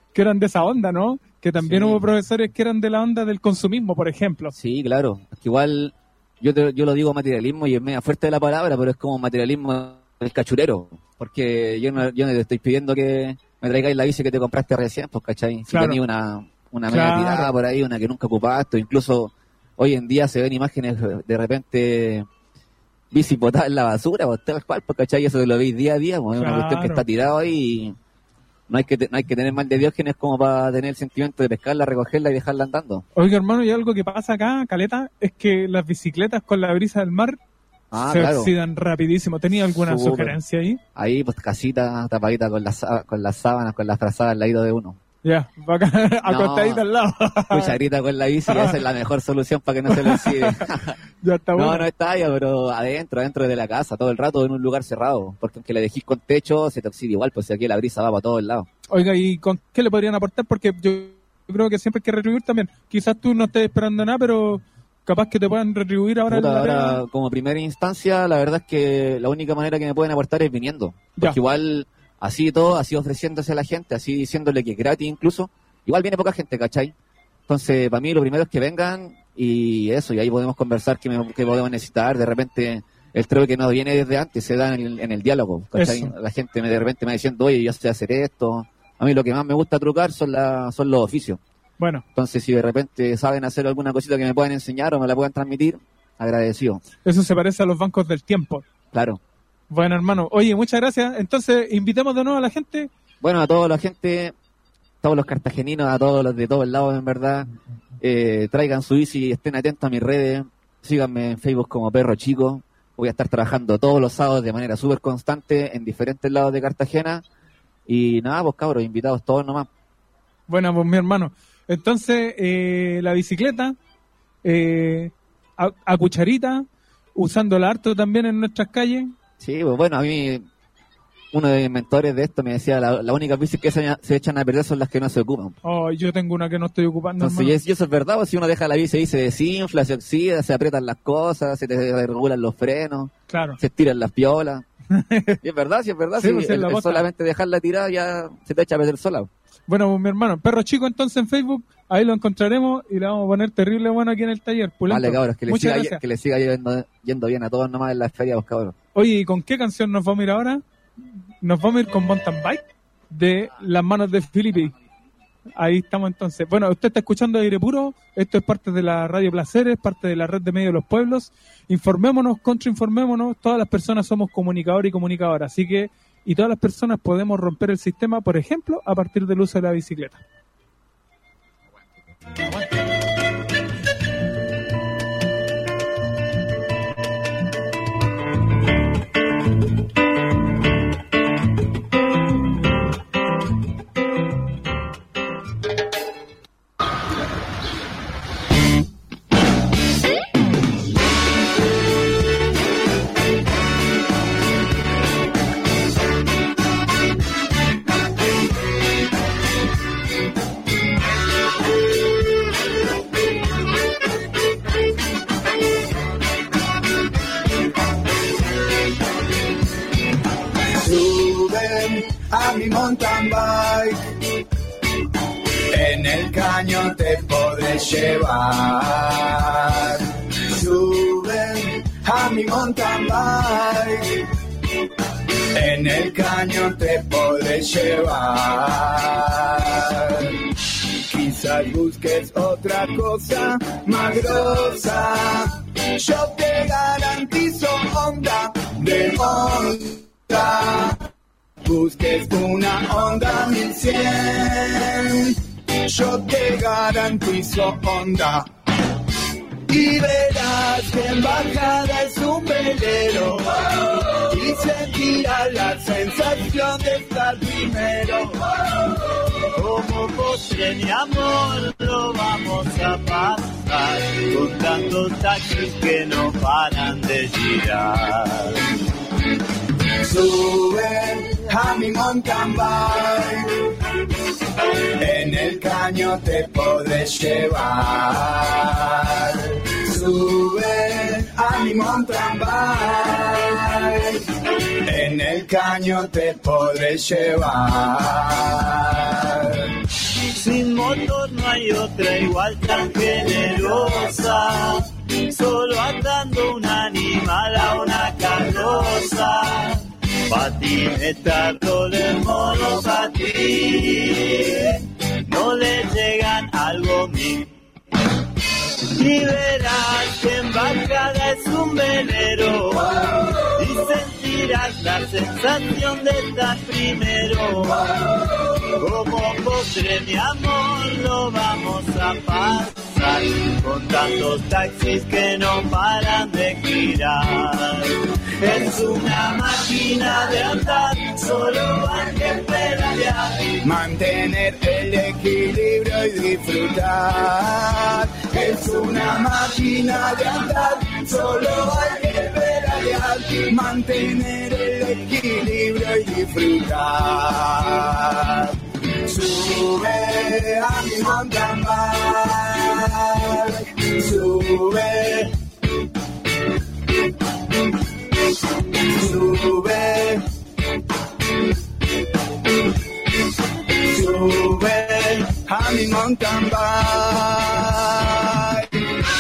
que eran de esa onda, ¿no? Que también Sí. hubo profesores que eran de la onda del consumismo, por ejemplo. Sí, claro. Es que igual yo te- yo lo digo materialismo y es media fuerte de la palabra, pero es como materialismo del cachurero. Porque yo no, yo no te estoy pidiendo que me traigáis la bici que te compraste recién, pues, ¿cachai? Si Claro. tenía una, una media Claro. tirada por ahí, una que nunca ocupaste, o incluso hoy en día se ven imágenes de repente bici botada en la basura, pues, tal cual, pues, ¿cachai? Eso lo veis día a día, pues, es una cuestión que Claro. está tirado ahí y no hay que te- no hay que tener mal de Diógenes como para tener el sentimiento de pescarla, recogerla y dejarla andando. Oiga, hermano, y algo que pasa acá, Caleta, es que las bicicletas con la brisa del mar Ah, se claro. oxidan rapidísimo. ¿Tenía alguna Súper. sugerencia ahí? Ahí, pues, casita tapadita con las, sá- con las sábanas, con las frazadas al lado de uno. Ya, acá, acostadita al lado. Cucharita con la bici, esa es la mejor solución para que no se lo oxide. Ya está No, bueno. no está allá, pero adentro, adentro de la casa, todo el rato en un lugar cerrado. Porque aunque le dejís con techo, se te oxida igual, pues si aquí la brisa va para todos lados. Oiga, ¿y con qué le podrían aportar? Porque yo creo que siempre hay que retribuir también. Quizás tú no estés esperando nada, pero capaz que te puedan retribuir ahora. Puta, en la ahora, pega. como primera instancia, la verdad es que la única manera que me pueden aportar es viniendo. Ya. Porque igual, así y todo, así ofreciéndose a la gente, así diciéndole que es gratis incluso, igual viene poca gente, ¿cachai? Entonces, para mí lo primero es que vengan y eso, y ahí podemos conversar qué, me- qué podemos necesitar. De repente, el trueque que no viene desde antes, se da en el, en el diálogo, ¿cachai? Eso. La gente me, de repente me va diciendo, oye, yo sé hacer esto. A mí lo que más me gusta trucar son, la, son los oficios. Bueno, Entonces, si de repente saben hacer alguna cosita que me puedan enseñar o me la puedan transmitir, agradecido. eso se parece a los bancos del tiempo. Claro. Bueno, hermano. Oye, muchas gracias. Entonces, invitamos de nuevo a la gente. Bueno, a toda la gente, todos los cartageninos, a todos los de todos lados, en verdad, eh, traigan su bici, estén atentos a mis redes, síganme en Facebook como Perro Chico. Voy a estar trabajando todos los sábados de manera súper constante en diferentes lados de Cartagena. Y nada, pues cabros, invitados todos nomás. Bueno, pues mi hermano. Entonces, eh, la bicicleta, eh, a, a cucharita, usándola harto también en nuestras calles. Sí, pues bueno, a mí uno de mis mentores de esto me decía, la, las únicas bicis que se, se echan a perder son las que no se ocupan. Oh, yo tengo una que no estoy ocupando, Entonces, y hermano. es- y eso es verdad, pues, si uno deja la bici ahí se desinfla, se oxida, se aprietan las cosas, se te regulan los frenos, Claro. se estiran las piolas. Y es verdad, sí es verdad, Sí, sí, pues, es el- la el bosta. solamente dejarla tirada ya se te echa a perder sola. Bueno, pues mi hermano, Perro Chico entonces en Facebook, ahí lo encontraremos y le vamos a poner terrible bueno aquí en el taller. Pulento. Vale, cabros, que le Muchas siga, gracias. que le siga yendo, yendo bien a todos nomás en las ferias, pues, cabros. Oye, ¿y con qué canción nos vamos a ir ahora? Nos vamos a ir con Mountain Bike de Las Manos de Filipe. Ahí estamos entonces. Bueno, usted está escuchando Aire Puro. Esto es parte de la Radio Placeres, parte de la red de medios de los pueblos. Informémonos, contrainformémonos. Todas las personas somos comunicadores y comunicadoras. Así que, y todas las personas podemos romper el sistema, por ejemplo, a partir del uso de la bicicleta. Suben a mi mountain bike, en el caño te podré llevar. Suben a mi mountain bike, en el caño te podré llevar. Quizás busques otra cosa más grosa, yo te garantizo onda de onda. Busques una Honda mil cien, yo te garantizo onda. Y verás que en bajada es un velero, y sentirás la sensación de estar primero. Como postre mi amor lo vamos a pasar, con tantos taxis que no paran de girar. Sube a mi mountain bike, en el caño te podré llevar. Sube a mi mountain bike, en el caño te podré llevar. Sin motor no hay otra igual tan generosa, solo atando un animal a una carroza. Patineta, roller, monopatín, no le llegan algo mí. Y verás que embarcada es un velero y sentirás la sensación de estar primero. Como postre, mi amor, lo vamos a pasar con tantos taxis que no paran de girar. Es una máquina de andar, solo hay que pedalear, mantener el equilibrio y disfrutar. Es una máquina de andar, solo hay que pedalear, mantener el equilibrio y disfrutar. Sube a mi mountain bike, sube, sube, sube a mi mountain bike.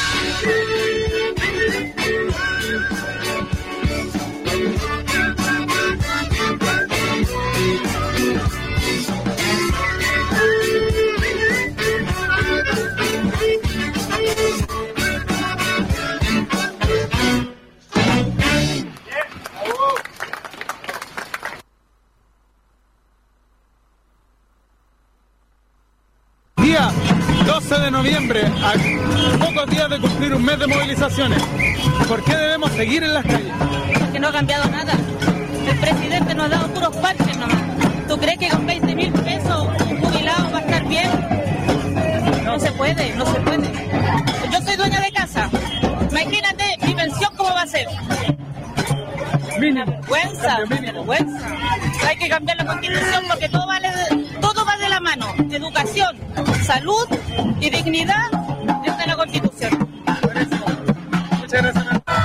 Día doce de noviembre, a pocos días de cumplir un mes de movilizaciones. ¿Por qué debemos seguir en las calles? Porque no ha cambiado nada. El presidente nos ha dado puros parches nomás. ¿Tú crees que con veinte mil pesos un jubilado va a estar bien? No se puede, no se puede. Yo soy dueña de casa. Imagínate mi pensión cómo va a ser. Una vergüenza, una vergüenza. Hay que cambiar la constitución porque todo vale, todo va de la mano. Educación, salud y dignidad desde la constitución. Muchas gracias.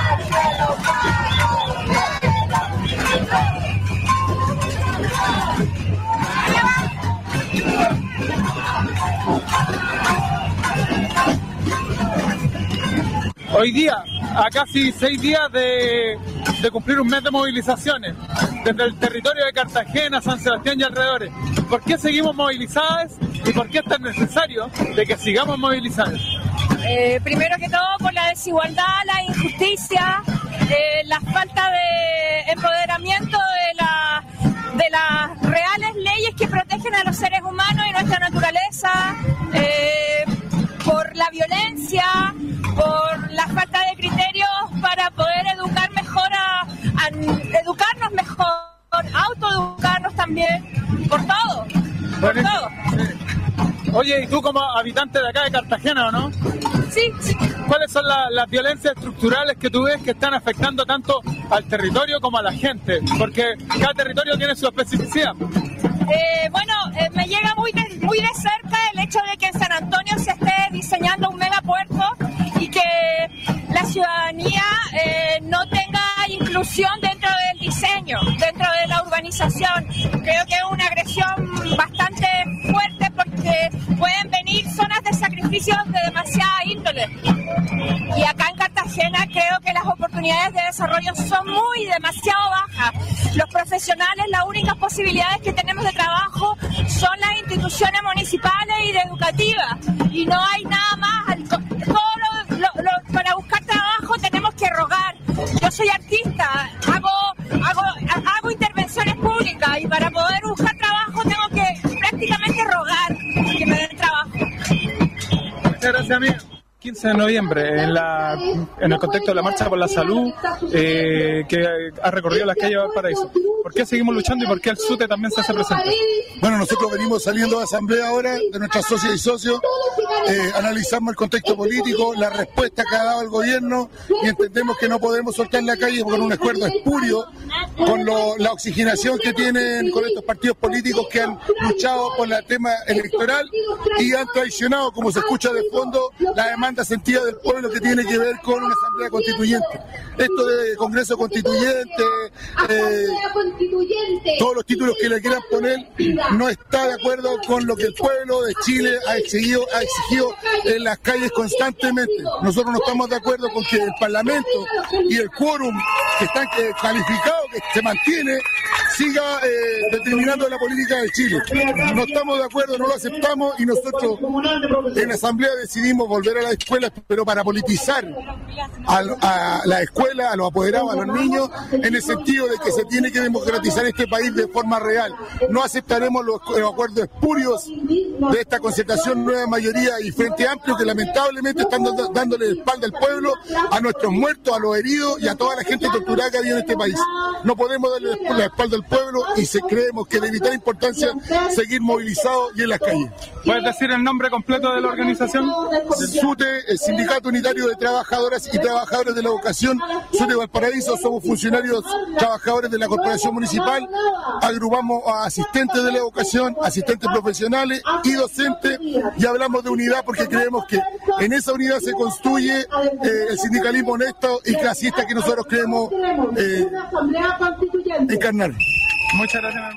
Hoy día, a casi seis días de, de cumplir un mes de movilizaciones, desde el territorio de Cartagena, San Sebastián y alrededores, ¿por qué seguimos movilizadas y por qué es tan necesario de que sigamos movilizadas? Eh, primero que todo por la desigualdad, la injusticia, eh, la falta de empoderamiento de, la, de las reales leyes que protegen a los seres humanos y nuestra naturaleza, eh, por la violencia, por la falta de criterios para poder educar mejor a, a educarnos mejor, autoeducarnos también, por todo, por bueno, todo. Sí. Oye, ¿y tú como habitante de acá de Cartagena o no? Sí, sí. ¿Cuáles son la, las violencias estructurales que tú ves que están afectando tanto al territorio como a la gente? Porque cada territorio tiene su especificidad. Eh, bueno, eh, me llega muy de, muy de cerca el hecho de que en San Antonio se esté diseñando un megapuerto y que la ciudadanía eh, no tenga inclusión dentro del diseño, dentro de la urbanización. Creo que es una agresión bastante fuerte porque pueden venir zonas de sacrificios de demasiada índole. Y acá en Cartagena creo que las oportunidades de desarrollo son muy demasiado bajas. Los profesionales, las únicas posibilidades que tenemos de trabajo son las instituciones municipales y de educativas. Y no hay nada más. Todo lo, lo, lo, para buscar trabajo tenemos que rogar. Yo soy artista, hago, hago, hago intervenciones públicas y para poder buscar trabajo tengo que prácticamente rogar que me den trabajo. Muchas gracias, amigo. quince de noviembre, en, la, en el contexto de la Marcha por la Salud, eh, que ha recorrido las calles de Valparaíso. ¿Por qué seguimos luchando y por qué el SUTE también se hace presente? Bueno, nosotros venimos saliendo de asamblea ahora, de nuestras socias y socios, eh, analizamos el contexto político, la respuesta que ha dado el gobierno y entendemos que no podemos soltar la calle con un acuerdo espurio, con lo, la oxigenación que tienen con estos partidos políticos que han luchado por el tema electoral y han traicionado, como se escucha de fondo, la demanda sentida del pueblo que tiene que ver con una asamblea constituyente. Esto de Congreso Constituyente, eh, todos los títulos que le quieran poner, no está de acuerdo con lo que el pueblo de Chile ha exigido, ha exigido en las calles constantemente. Nosotros no estamos de acuerdo con que el Parlamento y el quórum que están eh, calificados, que se mantiene, siga eh, determinando la política de Chile. No estamos de acuerdo, no lo aceptamos y nosotros en la Asamblea decidimos volver a las escuelas, pero para politizar a, a la escuela, a los apoderados, a los niños, en el sentido de que se tiene que democratizar este país de forma real. No aceptaremos los, los acuerdos espurios de esta concertación Nueva Mayoría y Frente Amplio, que lamentablemente están dando, dándole la espalda al pueblo, a nuestros muertos, a los heridos y a toda la gente torturada que había en este país. No podemos darle la espalda al pueblo y se, creemos que de vital importancia seguir movilizados y en las calles. ¿Puedes decir el nombre completo de la organización? SUTE, el Sindicato Unitario de Trabajadoras y Trabajadores de la Educación, SUTE Valparaíso. Somos funcionarios trabajadores de la Corporación Municipal, agrupamos a asistentes de la educación, asistentes profesionales y docentes, y hablamos de unidad porque creemos que en esa unidad se construye eh, el sindicalismo honesto y clasista que nosotros creemos eh, encarnar. Muchas gracias, hermano.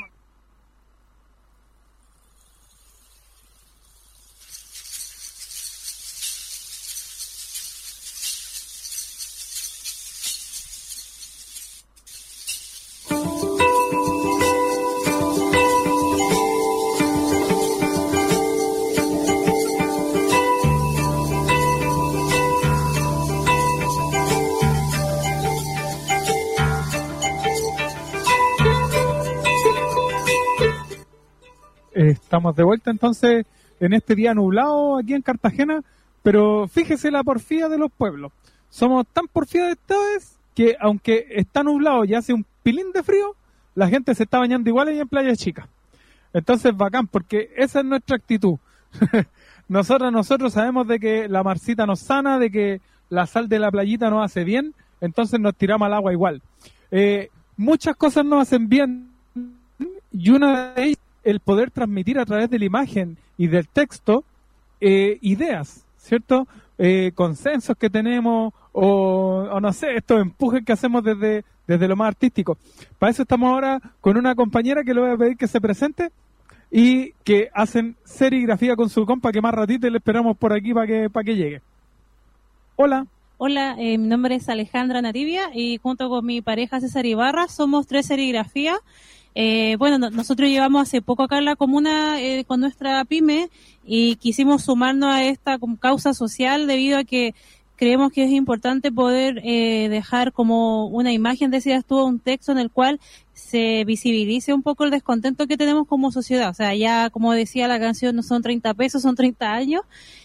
Estamos de vuelta entonces en este día nublado aquí en Cartagena, pero fíjese la porfía de los pueblos. Somos tan porfías esta vez que aunque está nublado y hace un pilín de frío, la gente se está bañando igual ahí en Playa Chica. Entonces bacán, porque esa es nuestra actitud. nosotros, nosotros sabemos de que la marcita nos sana, de que la sal de la playita nos hace bien, entonces nos tiramos al agua igual. Eh, muchas cosas nos hacen bien y una de ellas el poder transmitir a través de la imagen y del texto eh, ideas, ¿cierto? Eh, consensos que tenemos o, o no sé, estos empujes que hacemos desde, desde lo más artístico. Para eso estamos ahora con una compañera que le voy a pedir que se presente y que hacen serigrafía con su compa, que más ratito le esperamos por aquí para que, para que llegue. Hola. Hola, eh, mi nombre es Alejandra Nativia y junto con mi pareja César Ibarra somos tres serigrafías. Eh, bueno, no, nosotros llevamos hace poco acá en la comuna eh, con nuestra pyme y quisimos sumarnos a esta causa social debido a que creemos que es importante poder eh, dejar como una imagen, decías tú, un texto en el cual se visibilice un poco el descontento que tenemos como sociedad. O sea, ya como decía la canción, no son treinta pesos, son treinta años.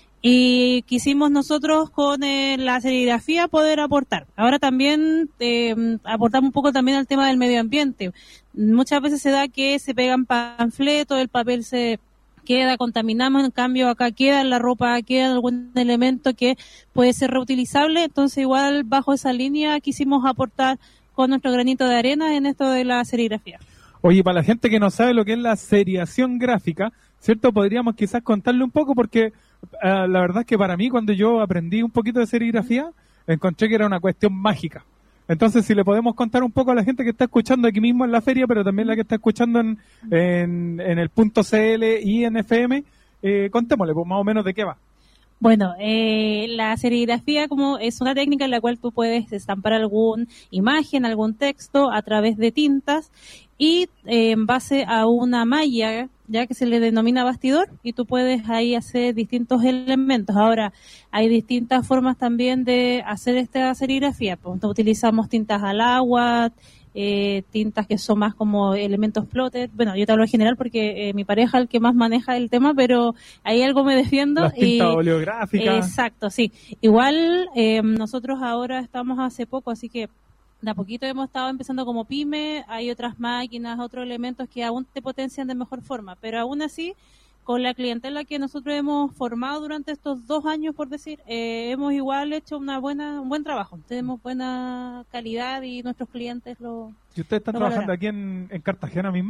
Y quisimos nosotros con eh, la serigrafía poder aportar. Ahora también eh, aportamos un poco también al tema del medio ambiente. Muchas veces se da que se pegan panfletos, el papel se queda, contaminamos, en cambio acá queda la ropa, queda algún elemento que puede ser reutilizable. Entonces igual bajo esa línea quisimos aportar con nuestro granito de arena en esto de la serigrafía. Oye, para la gente que no sabe lo que es la seriación gráfica, ¿cierto? Podríamos quizás contarle un poco porque Uh, la verdad es que para mí cuando yo aprendí un poquito de serigrafía encontré que era una cuestión mágica. Entonces si le podemos contar un poco a la gente que está escuchando aquí mismo en la feria, pero también la que está escuchando en, en, en el punto .cl y en F M, eh, contémosle pues, más o menos de qué va. Bueno, eh, la serigrafía como es una técnica en la cual tú puedes estampar alguna imagen, algún texto a través de tintas y eh, en base a una malla ya que se le denomina bastidor y tú puedes ahí hacer distintos elementos. Ahora, hay distintas formas también de hacer esta serigrafía. Pues, utilizamos tintas al agua, eh, tintas que son más como elementos plotter. Bueno, yo te hablo en general porque eh, mi pareja es el que más maneja el tema, pero ahí algo me defiendo. Las tintas y, oleográficas. Exacto, sí. Igual eh, nosotros ahora estamos hace poco, así que de a poquito hemos estado empezando como pyme, hay otras máquinas, otros elementos que aún te potencian de mejor forma, pero aún así, con la clientela que nosotros hemos formado durante estos dos años, por decir, eh, hemos igual hecho una buena un buen trabajo, tenemos buena calidad y nuestros clientes lo ¿Y ustedes están lo trabajando valoran. aquí en, en Cartagena mismo?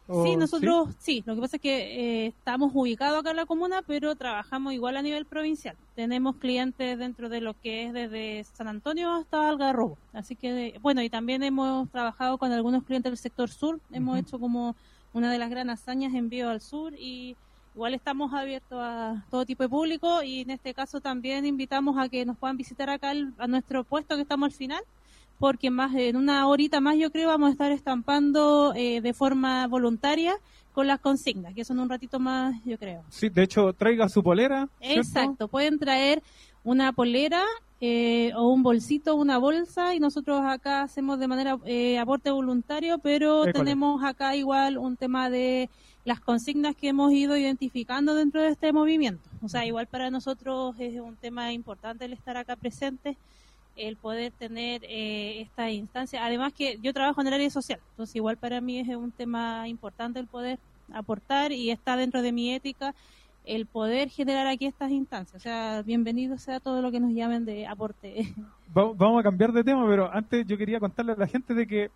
¿O Sí, nosotros sí? sí, lo que pasa es que eh, estamos ubicados acá en la comuna, pero trabajamos igual a nivel provincial. Tenemos clientes dentro de lo que es desde San Antonio hasta Algarrobo. Así que, bueno, y también hemos trabajado con algunos clientes del sector sur. Hemos Ujú. hecho como una de las grandes hazañas envío al sur y igual estamos abiertos a todo tipo de público y en este caso también invitamos a que nos puedan visitar acá al- a nuestro puesto que estamos al final, porque más en una horita más yo creo vamos a estar estampando eh, de forma voluntaria con las consignas, que son un ratito más yo creo. Sí, de hecho, traiga su polera. ¿cierto? Exacto, pueden traer una polera eh, o un bolsito, una bolsa y nosotros acá hacemos de manera eh, aporte voluntario, pero École. tenemos acá igual un tema de las consignas que hemos ido identificando dentro de este movimiento. O sea, igual para nosotros es un tema importante el estar acá presentes, el poder tener eh, esta instancia. Además que yo trabajo en el área social, entonces igual para mí es un tema importante el poder aportar y está dentro de mi ética el poder generar aquí estas instancias. O sea, bienvenido sea todo lo que nos llamen de aporte. Va- Vamos a cambiar de tema, pero antes yo quería contarle a la gente de que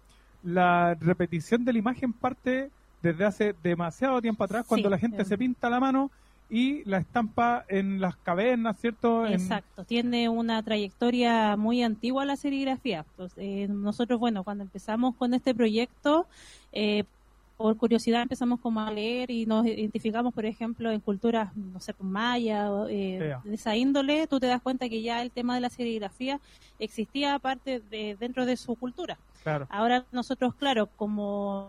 la repetición de la imagen parte desde hace demasiado tiempo atrás, cuando Sí, la gente eh. se pinta la mano y la estampa en las cavernas, ¿cierto? En- Exacto, tiene una trayectoria muy antigua la serigrafía. Entonces, eh, nosotros, bueno, cuando empezamos con este proyecto, eh, por curiosidad empezamos como a leer y nos identificamos, por ejemplo, en culturas, no sé, pues, maya, o, eh, Yeah. de esa índole, tú te das cuenta que ya el tema de la serigrafía existía aparte de dentro de su cultura. Claro. Ahora nosotros, claro, como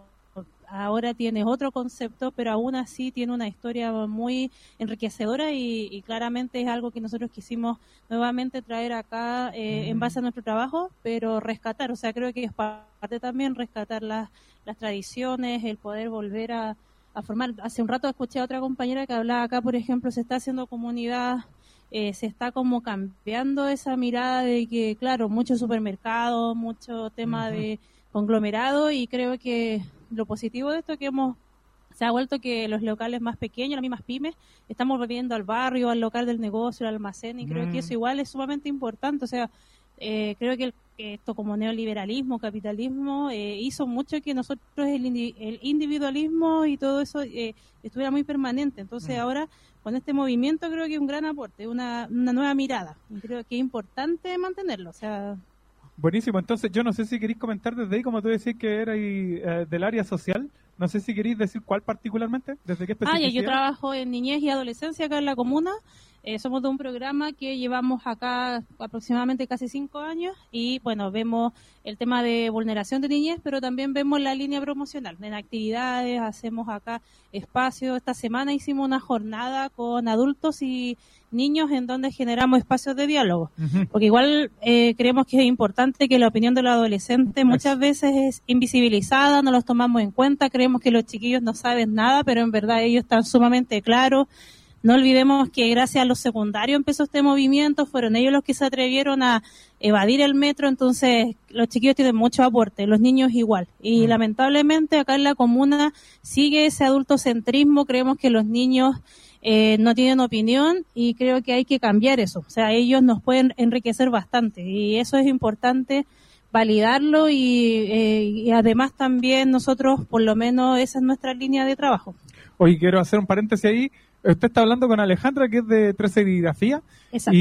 ahora tiene otro concepto, pero aún así tiene una historia muy enriquecedora y, y claramente es algo que nosotros quisimos nuevamente traer acá eh, en base a nuestro trabajo, pero rescatar, o sea, creo que es parte también rescatar las, las tradiciones, el poder volver a, a formar. Hace un rato escuché a otra compañera que hablaba acá, por ejemplo, se está haciendo comunidad, eh, se está como cambiando esa mirada de que, claro, mucho supermercado, mucho tema Ujú. de conglomerado y creo que lo positivo de esto es que hemos se ha vuelto que los locales más pequeños, las mismas pymes, estamos volviendo al barrio, al local del negocio, al almacén y creo Mm. que eso igual es sumamente importante. O sea, eh, creo que, el- que esto como neoliberalismo, capitalismo, eh, hizo mucho que nosotros el, indi- el individualismo y todo eso eh, estuviera muy permanente. Entonces Mm. ahora con este movimiento creo que es un gran aporte, una, una nueva mirada y creo que es importante mantenerlo. O sea, Buenísimo, entonces yo no sé si queréis comentar desde ahí, como tú decís que erais eh, del área social, no sé si queréis decir cuál particularmente, desde qué Ah, ya, yo especificidad. trabajo en niñez y adolescencia acá en la comuna. Eh, somos de un programa que llevamos acá aproximadamente casi cinco años y bueno, vemos el tema de vulneración de niñez, pero también vemos la línea promocional. En actividades hacemos acá espacios. Esta semana hicimos una jornada con adultos y niños en donde generamos espacios de diálogo. Ujú. Porque igual eh, creemos que es importante que la opinión de los adolescentes muchas veces es invisibilizada, no los tomamos en cuenta, creemos que los chiquillos no saben nada, pero en verdad ellos están sumamente claros. No olvidemos que gracias a los secundarios empezó este movimiento, fueron ellos los que se atrevieron a evadir el metro, entonces los chiquillos tienen mucho aporte, los niños igual. Y lamentablemente acá en la comuna sigue ese adultocentrismo, creemos que los niños eh, no tienen opinión y creo que hay que cambiar eso. O sea, ellos nos pueden enriquecer bastante y eso es importante validarlo y, eh, y además también nosotros, por lo menos esa es nuestra línea de trabajo. Hoy quiero hacer un paréntesis ahí. Usted está hablando con Alejandra, que es de tres serigrafía, Exacto.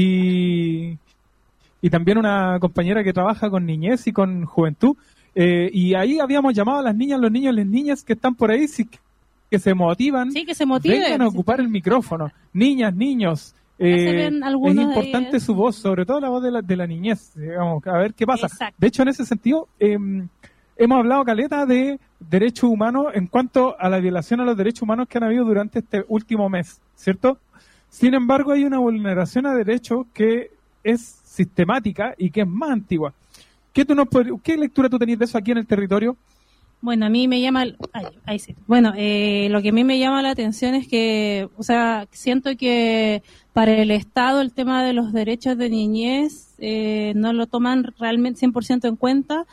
y, y también una compañera que trabaja con niñez y con juventud. Eh, y ahí habíamos llamado a las niñas, los niños y las niñas que están por ahí, si, que se motivan, Sí, que se motiven. vengan a ocupar el micrófono. Niñas, niños. se Eh, ven es algunos de importante ellos. su voz, sobre todo la voz de la, de la niñez. Digamos, a ver qué pasa. Exacto. De hecho, en ese sentido, eh, hemos hablado, caleta, de derechos humanos en cuanto a la violación a los derechos humanos que han habido durante este último mes, ¿cierto? Sin embargo, hay una vulneración a derechos que es sistemática y que es más antigua. ¿Qué, tú nos pod- ¿Qué lectura tú tenías de eso aquí en el territorio? Bueno, a mí me llama, ay, ahí sí. Bueno, eh, lo que a mí me llama la atención es que, o sea, siento que para el Estado el tema de los derechos de niñez eh, no lo toman realmente cien por ciento en cuenta.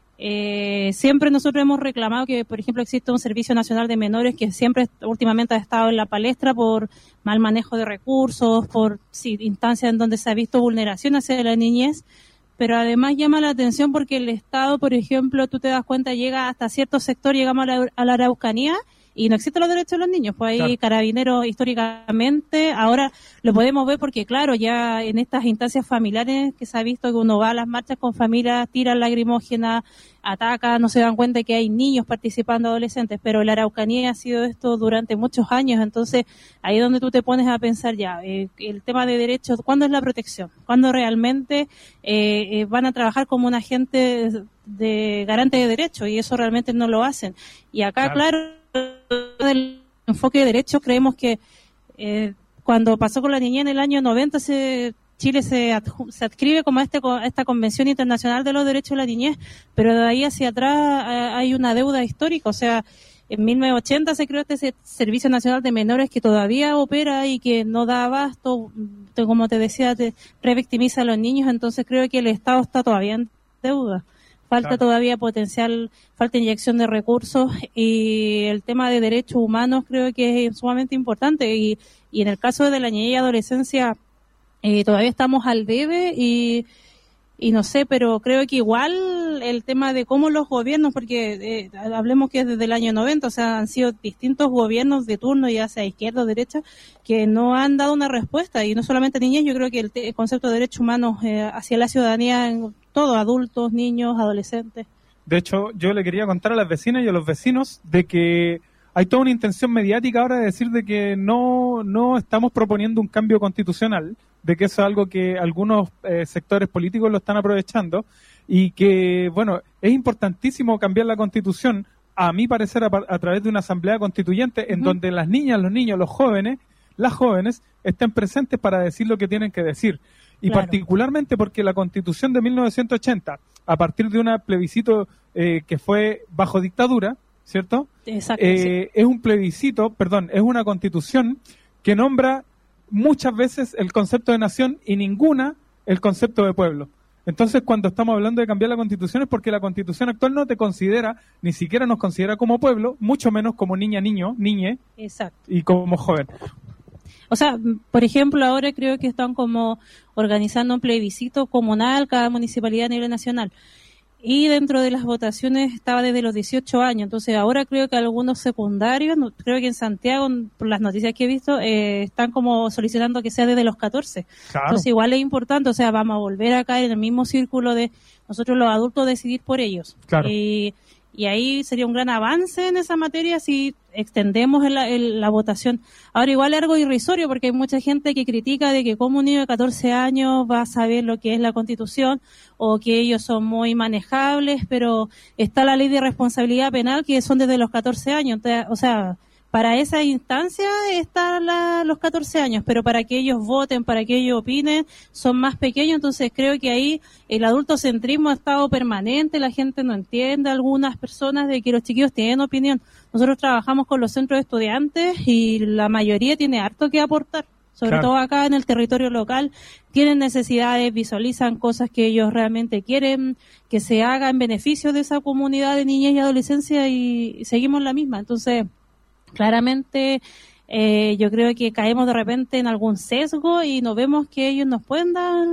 Eh, siempre nosotros hemos reclamado que, por ejemplo, existe un Servicio Nacional de Menores que siempre últimamente ha estado en la palestra por mal manejo de recursos, por sí, instancias en donde se ha visto vulneración hacia la niñez, pero además llama la atención porque el Estado, por ejemplo, tú te das cuenta, llega hasta cierto sector, llegamos a la, a la Araucanía y no existen los derechos de los niños. Pues ahí claro. Carabineros históricamente, ahora lo podemos ver porque claro, ya en estas instancias familiares que se ha visto que uno va a las marchas con familias, tiran lacrimógenas, ataca, no se dan cuenta de que hay niños participando, adolescentes, pero la Araucanía ha sido esto durante muchos años, entonces ahí es donde tú te pones a pensar ya, eh, el tema de derechos, ¿cuándo es la protección? ¿Cuándo realmente eh, eh, van a trabajar como un agente de garante de derechos? Y eso realmente no lo hacen. Y acá, claro, claro del enfoque de derechos, creemos que eh, cuando pasó con la niñez en el año noventa, se Chile se, adju- se adscribe como a, este, a esta Convención Internacional de los Derechos de la Niñez, pero de ahí hacia atrás eh, hay una deuda histórica. O sea, en mil novecientos ochenta se creó este Servicio Nacional de Menores que todavía opera y que no da abasto, te, como te decía, te revictimiza a los niños, entonces creo que el Estado está todavía en deuda. Falta claro. todavía potencial, falta inyección de recursos y el tema de derechos humanos creo que es sumamente importante y, y en el caso de la niñez y adolescencia Eh, todavía estamos al debe y, y no sé, pero creo que igual el tema de cómo los gobiernos, porque eh, hablemos que es desde el año noventa, o sea, han sido distintos gobiernos de turno, ya sea izquierda o derecha, que no han dado una respuesta, y no solamente niñez, yo creo que el, te- el concepto de derechos humanos eh, hacia la ciudadanía, en todo, adultos, niños, adolescentes. De hecho, yo le quería contar a las vecinas y a los vecinos de que hay toda una intención mediática ahora de decir de que no, no estamos proponiendo un cambio constitucional, de que eso es algo que algunos eh, sectores políticos lo están aprovechando y que, bueno, es importantísimo cambiar la Constitución, a mi parecer, a, a través de una asamblea constituyente en uh-huh. donde las niñas, los niños, los jóvenes, las jóvenes estén presentes para decir lo que tienen que decir. Y claro. particularmente porque la Constitución de mil novecientos ochenta, a partir de un plebiscito eh, que fue bajo dictadura, ¿cierto? Exacto, eh, sí. Es un plebiscito, perdón, es una Constitución que nombra muchas veces el concepto de nación y ninguna el concepto de pueblo. Entonces, cuando estamos hablando de cambiar la Constitución es porque la Constitución actual no te considera, ni siquiera nos considera como pueblo, mucho menos como niña, niño, niñe, Exacto. y como joven. O sea, por ejemplo, ahora creo que están como organizando un plebiscito comunal cada municipalidad a nivel nacional. Y dentro de las votaciones estaba desde los dieciocho años. Entonces ahora creo que algunos secundarios, no, creo que en Santiago, por las noticias que he visto, eh, están como solicitando que sea desde los catorce. Claro. Entonces igual es importante, o sea, vamos a volver a caer en el mismo círculo de nosotros los adultos decidir por ellos. Claro. Y, y ahí sería un gran avance en esa materia si extendemos el, el, la votación. Ahora igual es algo irrisorio porque hay mucha gente que critica de que como un niño de catorce años va a saber lo que es la Constitución o que ellos son muy manejables, pero está la ley de responsabilidad penal que son desde los catorce años. Entonces, o sea, para esa instancia están la, los catorce años, pero para que ellos voten, para que ellos opinen, son más pequeños. Entonces creo que ahí el adultocentrismo ha estado permanente, la gente no entiende, algunas personas, de que los chiquillos tienen opinión. Nosotros trabajamos con los centros de estudiantes y la mayoría tiene harto que aportar, sobre claro. todo acá en el territorio local, tienen necesidades, visualizan cosas que ellos realmente quieren que se haga en beneficio de esa comunidad de niñez y adolescencia y seguimos la misma. Entonces, claramente eh, yo creo que caemos de repente en algún sesgo y no vemos que ellos nos pueden dar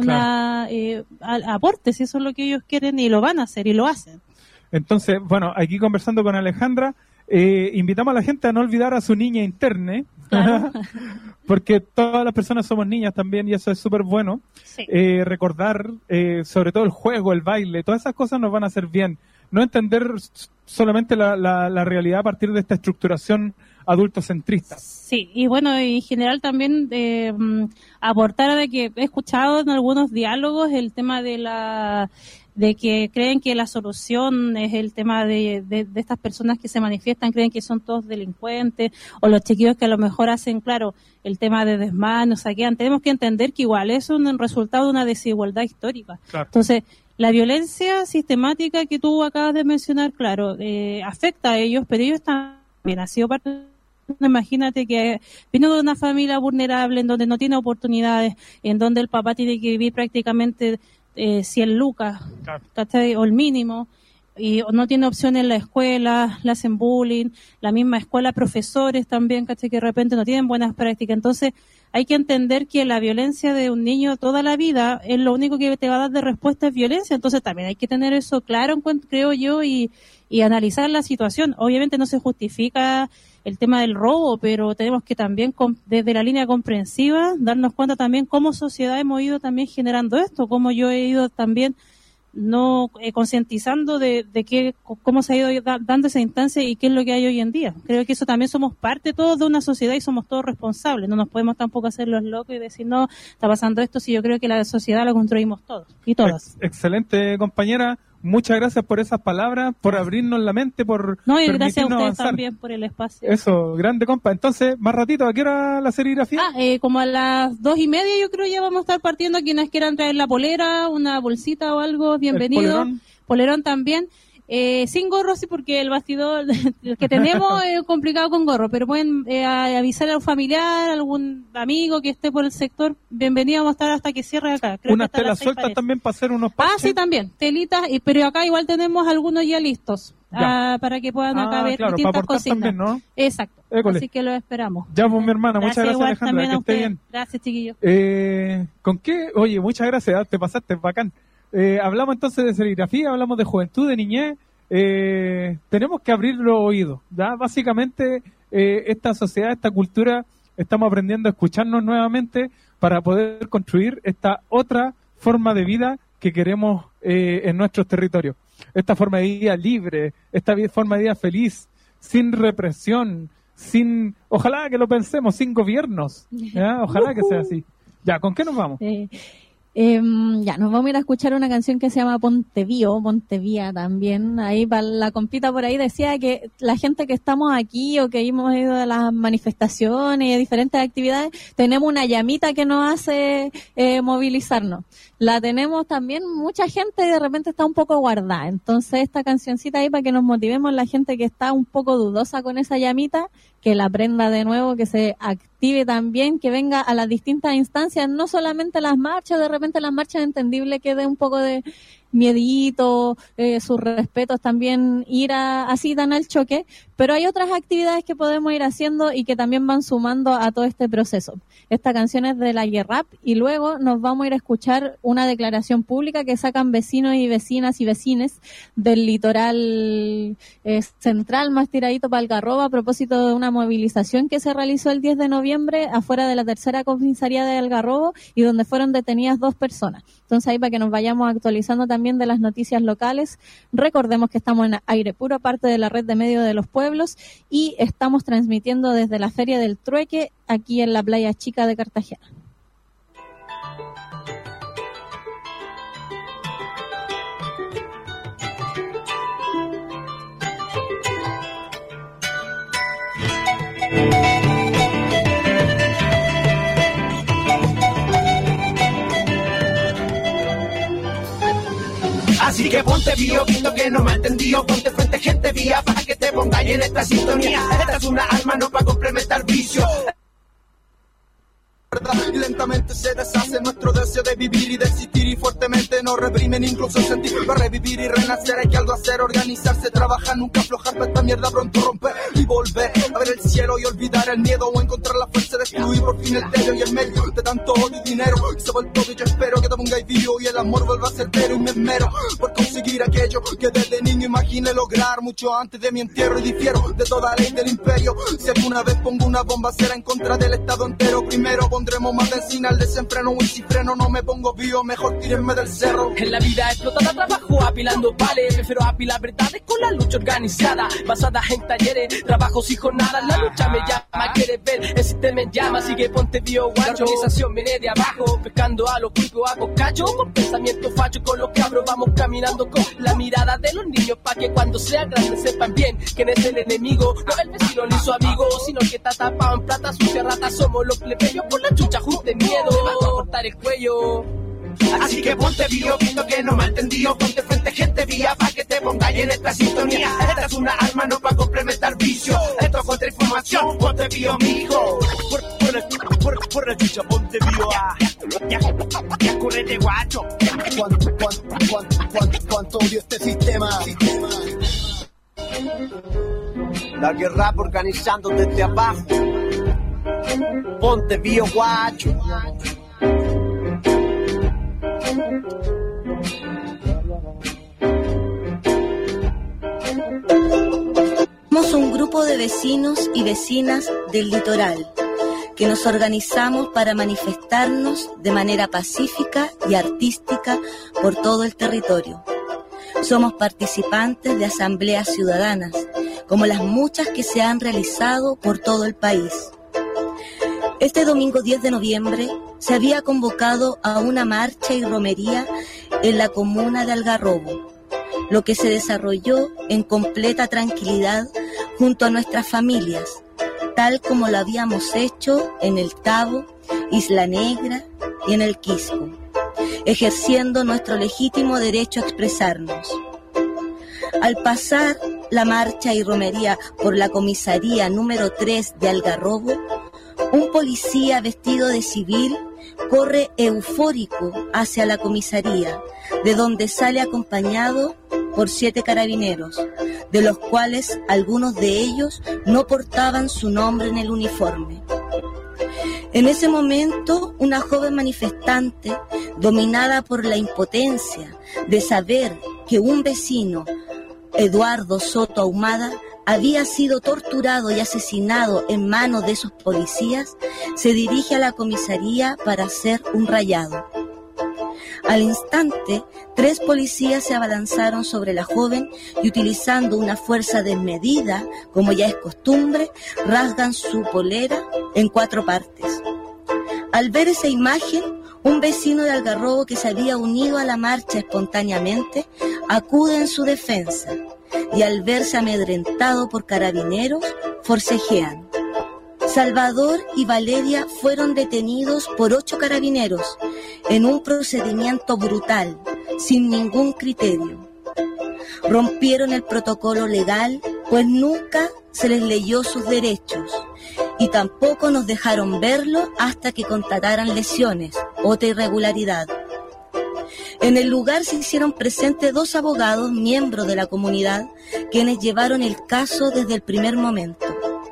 una claro. eh, a, aporte, si eso es lo que ellos quieren y lo van a hacer y lo hacen. Entonces, bueno, aquí conversando con Alejandra, eh, invitamos a la gente a no olvidar a su niña interna, claro. porque todas las personas somos niñas también y eso es súper bueno. Sí. Eh, recordar, eh, sobre todo el juego, el baile, todas esas cosas nos van a hacer bien. No entender solamente la, la, la realidad a partir de esta estructuración adultocentrista. Sí, y bueno, en general también eh, aportar de que he escuchado en algunos diálogos el tema de la de que creen que la solución es el tema de, de, de estas personas que se manifiestan, creen que son todos delincuentes, o los chiquillos que a lo mejor hacen, claro, el tema de desmanes, saquean. Tenemos que entender que igual es un resultado de una desigualdad histórica. Claro. Entonces, la violencia sistemática que tú acabas de mencionar, claro, eh, afecta a ellos, pero ellos también han sido parte. Imagínate que vino de una familia vulnerable en donde no tiene oportunidades, en donde el papá tiene que vivir prácticamente eh, cien lucas, claro. ¿cachai? O el mínimo. y no tiene opción en la escuela, le hacen bullying, la misma escuela, profesores también, ¿cachai? Que de repente no tienen buenas prácticas. Entonces hay que entender que la violencia de un niño toda la vida es lo único que te va a dar de respuesta es violencia. Entonces también hay que tener eso claro, creo yo, y, y analizar la situación. Obviamente no se justifica el tema del robo, pero tenemos que también, desde la línea comprensiva, darnos cuenta también cómo sociedad hemos ido también generando esto, cómo yo he ido también no eh, concientizando de, de qué, cómo se ha ido da, dando esa instancia y qué es lo que hay hoy en día. Creo que eso también somos parte todos de una sociedad y somos todos responsables. No nos podemos tampoco hacer los locos y decir, no, está pasando esto, si yo creo que la sociedad la construimos todos y todas. Ex- excelente, compañera. Muchas gracias por esas palabras, por abrirnos la mente, por no, y gracias a ustedes avanzar. También por el espacio. Eso, grande compa. Entonces, más ratito, ¿a qué hora la serigrafía? Ah, eh, como a las dos y media yo creo ya vamos a estar partiendo. Quienes quieran traer la polera, una bolsita o algo, bienvenido. El polerón. Polerón también. Eh, sin gorro, sí, porque el bastidor el que tenemos es complicado con gorro, pero pueden eh, avisar a un familiar, a algún amigo que esté por el sector. Bienvenido, vamos a estar hasta que cierre acá. Creo Unas que telas sueltas parece. también para hacer unos parches. Ah, sí, también, telitas, y, pero acá igual tenemos algunos ya listos ah, para que puedan ah, acá ver claro, distintas para aportar cocinas. También, ¿no? Exacto, École. Así que lo esperamos. Ya, pues, mi hermana, muchas gracias, igual, Alejandra, que a esté ustedes. bien. Gracias, chiquillos. Eh, ¿Con qué? Oye, muchas gracias, te pasaste, bacán. Eh, hablamos entonces de serigrafía, hablamos de juventud, de niñez. Eh, tenemos que abrir los oídos, ¿ya? Básicamente, eh, esta sociedad, esta cultura, estamos aprendiendo a escucharnos nuevamente para poder construir esta otra forma de vida que queremos eh, en nuestros territorios. Esta forma de vida libre, esta vi- forma de vida feliz, sin represión, sin, ojalá que lo pensemos, sin gobiernos, ¿ya? Ojalá que sea así. Ya, ¿con qué nos vamos? Eh, eh, ya, nos vamos a ir a escuchar una canción que se llama Pontevío, Pontevía también. Ahí para la compita por ahí decía que la gente que estamos aquí o que hemos ido a las manifestaciones y a diferentes actividades, tenemos una llamita que nos hace eh, movilizarnos. La tenemos también mucha gente y de repente está un poco guardada. Entonces esta cancioncita ahí para que nos motivemos la gente que está un poco dudosa con esa llamita, que la prenda de nuevo, que se active también, que venga a las distintas instancias, no solamente las marchas, de repente las marchas es entendible que dé un poco de miedito, eh, sus respetos también, ir a, así tan al choque, pero hay otras actividades que podemos ir haciendo y que también van sumando a todo este proceso. Esta canción es de la Guerrap y luego nos vamos a ir a escuchar una declaración pública que sacan vecinos y vecinas y vecines del litoral eh, central más tiradito para Algarrobo a propósito de una movilización que se realizó el diez de noviembre afuera de la tercera comisaría de Algarrobo y donde fueron detenidas dos personas. Entonces ahí para que nos vayamos actualizando también de las noticias locales, recordemos que estamos en Aire Puro, parte de la red de medios de los pueblos, y estamos transmitiendo desde la Feria del Trueque aquí en la Playa Chica de Cartagena. Así que ponte bio, visto que no me ha entendido. Ponte frente gente vía para que te pongáis en esta sintonía. Esta es una arma no para complementar vicio. Y lentamente se deshace nuestro deseo de vivir y de existir, y fuertemente nos reprimen incluso el sentir. Para revivir y renacer hay que algo hacer, organizarse, trabajar, nunca aflojar, para esta mierda pronto romper y volver a ver el cielo y olvidar el miedo, o encontrar la fuerza de excluir por fin el tedio y el medio de tanto odio y dinero. Y se vuelve todo y yo espero que te pongáis vivo y el amor vuelva a ser vero, y me esmero por conseguir aquello que desde niño imaginé lograr mucho antes de mi entierro, y difiero de toda ley del imperio. Si alguna vez pongo una bomba será en contra del estado entero. Primero pondremos más benzina al desenfreno, y si freno no me pongo vivo, mejor tírenme del cerro. En la vida explotada trabajo apilando vales, prefiero apilar verdades con la lucha organizada, basada en talleres, trabajos y jornadas. La lucha me llama, quieres ver, el sistema me llama, así que ponte bio guacho. La organización viene de abajo, pescando a los cuicos, hago cacho, con pensamiento facho, con los cabros vamos caminando con la mirada de los niños, pa' que cuando sean grandes sepan bien quién es el enemigo, no el vecino ni su amigo, sino que está tapado en plata sucia rata, somos los plebeyos por la chucha de miedo, me vas a cortar el cuello. Así que ponte bio, visto que no me ha entendido. Ponte frente gente vía para que te pongáis en esta sintonía. Esta es una arma no para complementar vicio. Esto es contra información, ponte bio, mijo. Por, por, por, por la chucha, ponte vivo a. Ya, ya, correte, guacho. ¿Cuánto, cuánto, cuánto, cuánto, cuánto odio este sistema? sistema? La guerra organizando desde abajo. Ponte vivo, guacho. Somos un grupo de vecinos y vecinas del litoral que nos organizamos para manifestarnos de manera pacífica y artística por todo el territorio. Somos participantes de asambleas ciudadanas, como las muchas que se han realizado por todo el país. Este domingo diez de noviembre se había convocado a una marcha y romería en la comuna de Algarrobo, lo que se desarrolló en completa tranquilidad junto a nuestras familias, tal como lo habíamos hecho en el Tabo, Isla Negra y en el Quisco, ejerciendo nuestro legítimo derecho a expresarnos. Al pasar la marcha y romería por la comisaría número tres de Algarrobo, un policía vestido de civil corre eufórico hacia la comisaría, de donde sale acompañado por siete carabineros, de los cuales algunos de ellos no portaban su nombre en el uniforme. En ese momento, una joven manifestante, dominada por la impotencia de saber que un vecino, Eduardo Soto Ahumada, había sido torturado y asesinado en manos de esos policías, se dirige a la comisaría para hacer un rayado. Al instante, tres policías se abalanzaron sobre la joven y, utilizando una fuerza desmedida, como ya es costumbre, rasgan su polera en cuatro partes. Al ver esa imagen, un vecino de Algarrobo que se había unido a la marcha espontáneamente acude en su defensa y, al verse amedrentado por carabineros, forcejean. Salvador y Valeria fueron detenidos por ocho carabineros en un procedimiento brutal, sin ningún criterio. Rompieron el protocolo legal, pues nunca se les leyó sus derechos y tampoco nos dejaron verlo hasta que constataran lesiones, otra irregularidad. En el lugar se hicieron presentes dos abogados, miembros de la comunidad, quienes llevaron el caso desde el primer momento.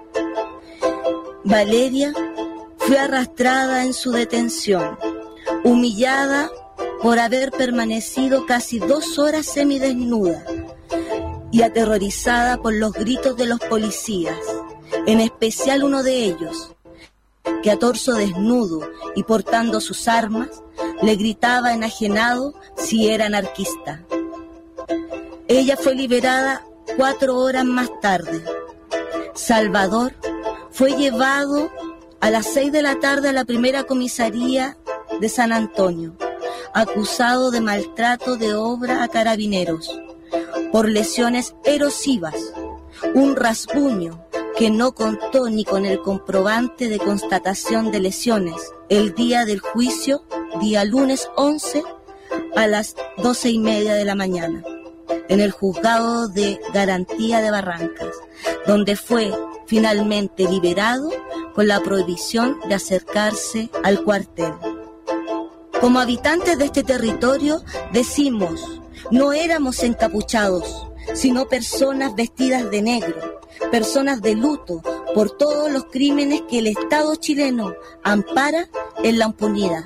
Valeria fue arrastrada en su detención, humillada por haber permanecido casi dos horas semidesnuda y aterrorizada por los gritos de los policías, en especial uno de ellos, que a torso desnudo y portando sus armas, le gritaba enajenado si era anarquista. Ella fue liberada cuatro horas más tarde. Salvador fue llevado a las seis de la tarde a la primera comisaría de San Antonio, acusado de maltrato de obra a carabineros, por lesiones erosivas, un rasguño que no contó ni con el comprobante de constatación de lesiones el día del juicio, día lunes once, a las doce y media de la mañana, en el juzgado de garantía de Barrancas, donde fue finalmente liberado con la prohibición de acercarse al cuartel. Como habitantes de este territorio decimos, no éramos encapuchados, sino personas vestidas de negro, personas de luto por todos los crímenes que el Estado chileno ampara en la impunidad.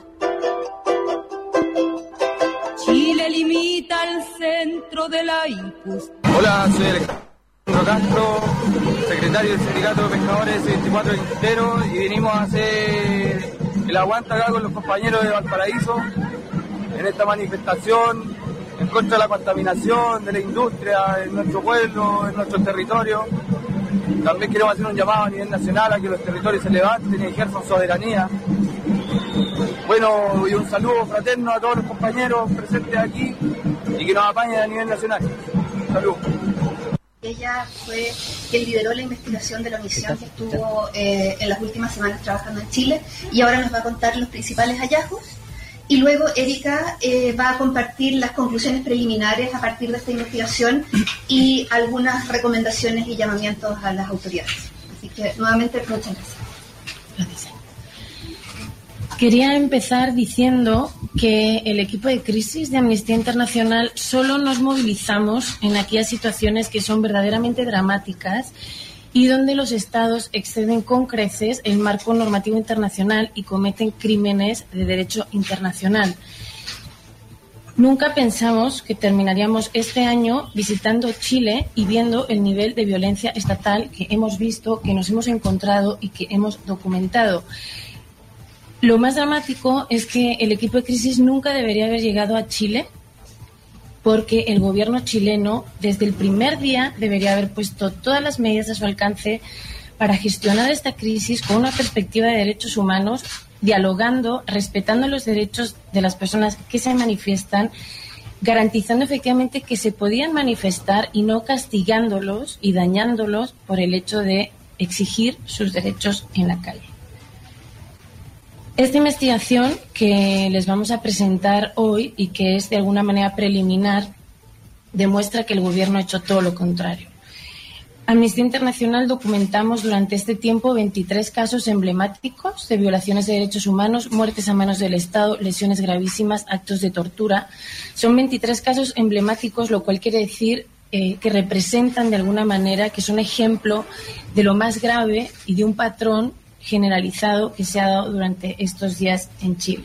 Chile limita el centro de la injusticia. Hola, soy Alejandro Castro, secretario del Sindicato de Pescadores veinticuatro de Quintero, y venimos a hacer el aguante acá con los compañeros de Valparaíso en esta manifestación en contra de la contaminación de la industria en nuestro pueblo, en nuestro territorio. También queremos hacer un llamado a nivel nacional a que los territorios se levanten y ejerzan soberanía. Bueno, y un saludo fraterno a todos los compañeros presentes aquí y que nos apañen a nivel nacional. Salud. Ella fue quien lideró la investigación de la misión que estuvo eh, en las últimas semanas trabajando en Chile, y ahora nos va a contar los principales hallazgos. Y luego Erika eh, va a compartir las conclusiones preliminares a partir de esta investigación y algunas recomendaciones y llamamientos a las autoridades. Así que nuevamente muchas gracias. Quería empezar diciendo que el equipo de crisis de Amnistía Internacional solo nos movilizamos en aquellas situaciones que son verdaderamente dramáticas y donde los Estados exceden con creces el marco normativo internacional y cometen crímenes de derecho internacional. Nunca pensamos que terminaríamos este año visitando Chile y viendo el nivel de violencia estatal que hemos visto, que nos hemos encontrado y que hemos documentado. Lo más dramático es que el equipo de crisis nunca debería haber llegado a Chile, porque el gobierno chileno desde el primer día debería haber puesto todas las medidas a su alcance para gestionar esta crisis con una perspectiva de derechos humanos, dialogando, respetando los derechos de las personas que se manifiestan, garantizando efectivamente que se podían manifestar y no castigándolos y dañándolos por el hecho de exigir sus derechos en la calle. Esta investigación que les vamos a presentar hoy y que es de alguna manera preliminar demuestra que el gobierno ha hecho todo lo contrario. Amnistía Internacional documentamos durante este tiempo veintitrés casos emblemáticos de violaciones de derechos humanos, muertes a manos del Estado, lesiones gravísimas, actos de tortura. Son veintitrés casos emblemáticos, lo cual quiere decir eh, que representan de alguna manera, que es un ejemplo de lo más grave y de un patrón generalizado que se ha dado durante estos días en Chile.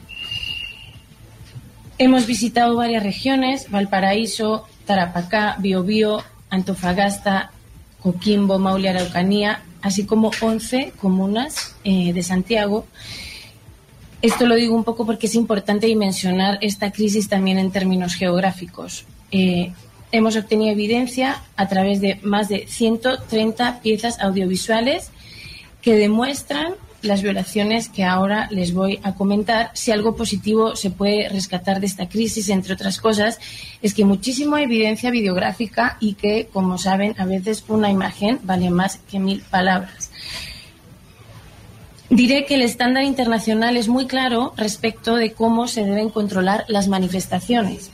Hemos visitado varias regiones: Valparaíso, Tarapacá, Biobío, Antofagasta, Coquimbo, Maule, Araucanía, así como once comunas eh, de Santiago. Esto lo digo un poco porque es importante dimensionar esta crisis también en términos geográficos. Eh, hemos obtenido evidencia a través de más de ciento treinta piezas audiovisuales que demuestran las violaciones que ahora les voy a comentar. Si algo positivo se puede rescatar de esta crisis, entre otras cosas, es que muchísima evidencia videográfica y que, como saben, a veces una imagen vale más que mil palabras. Diré que el estándar internacional es muy claro respecto de cómo se deben controlar las manifestaciones.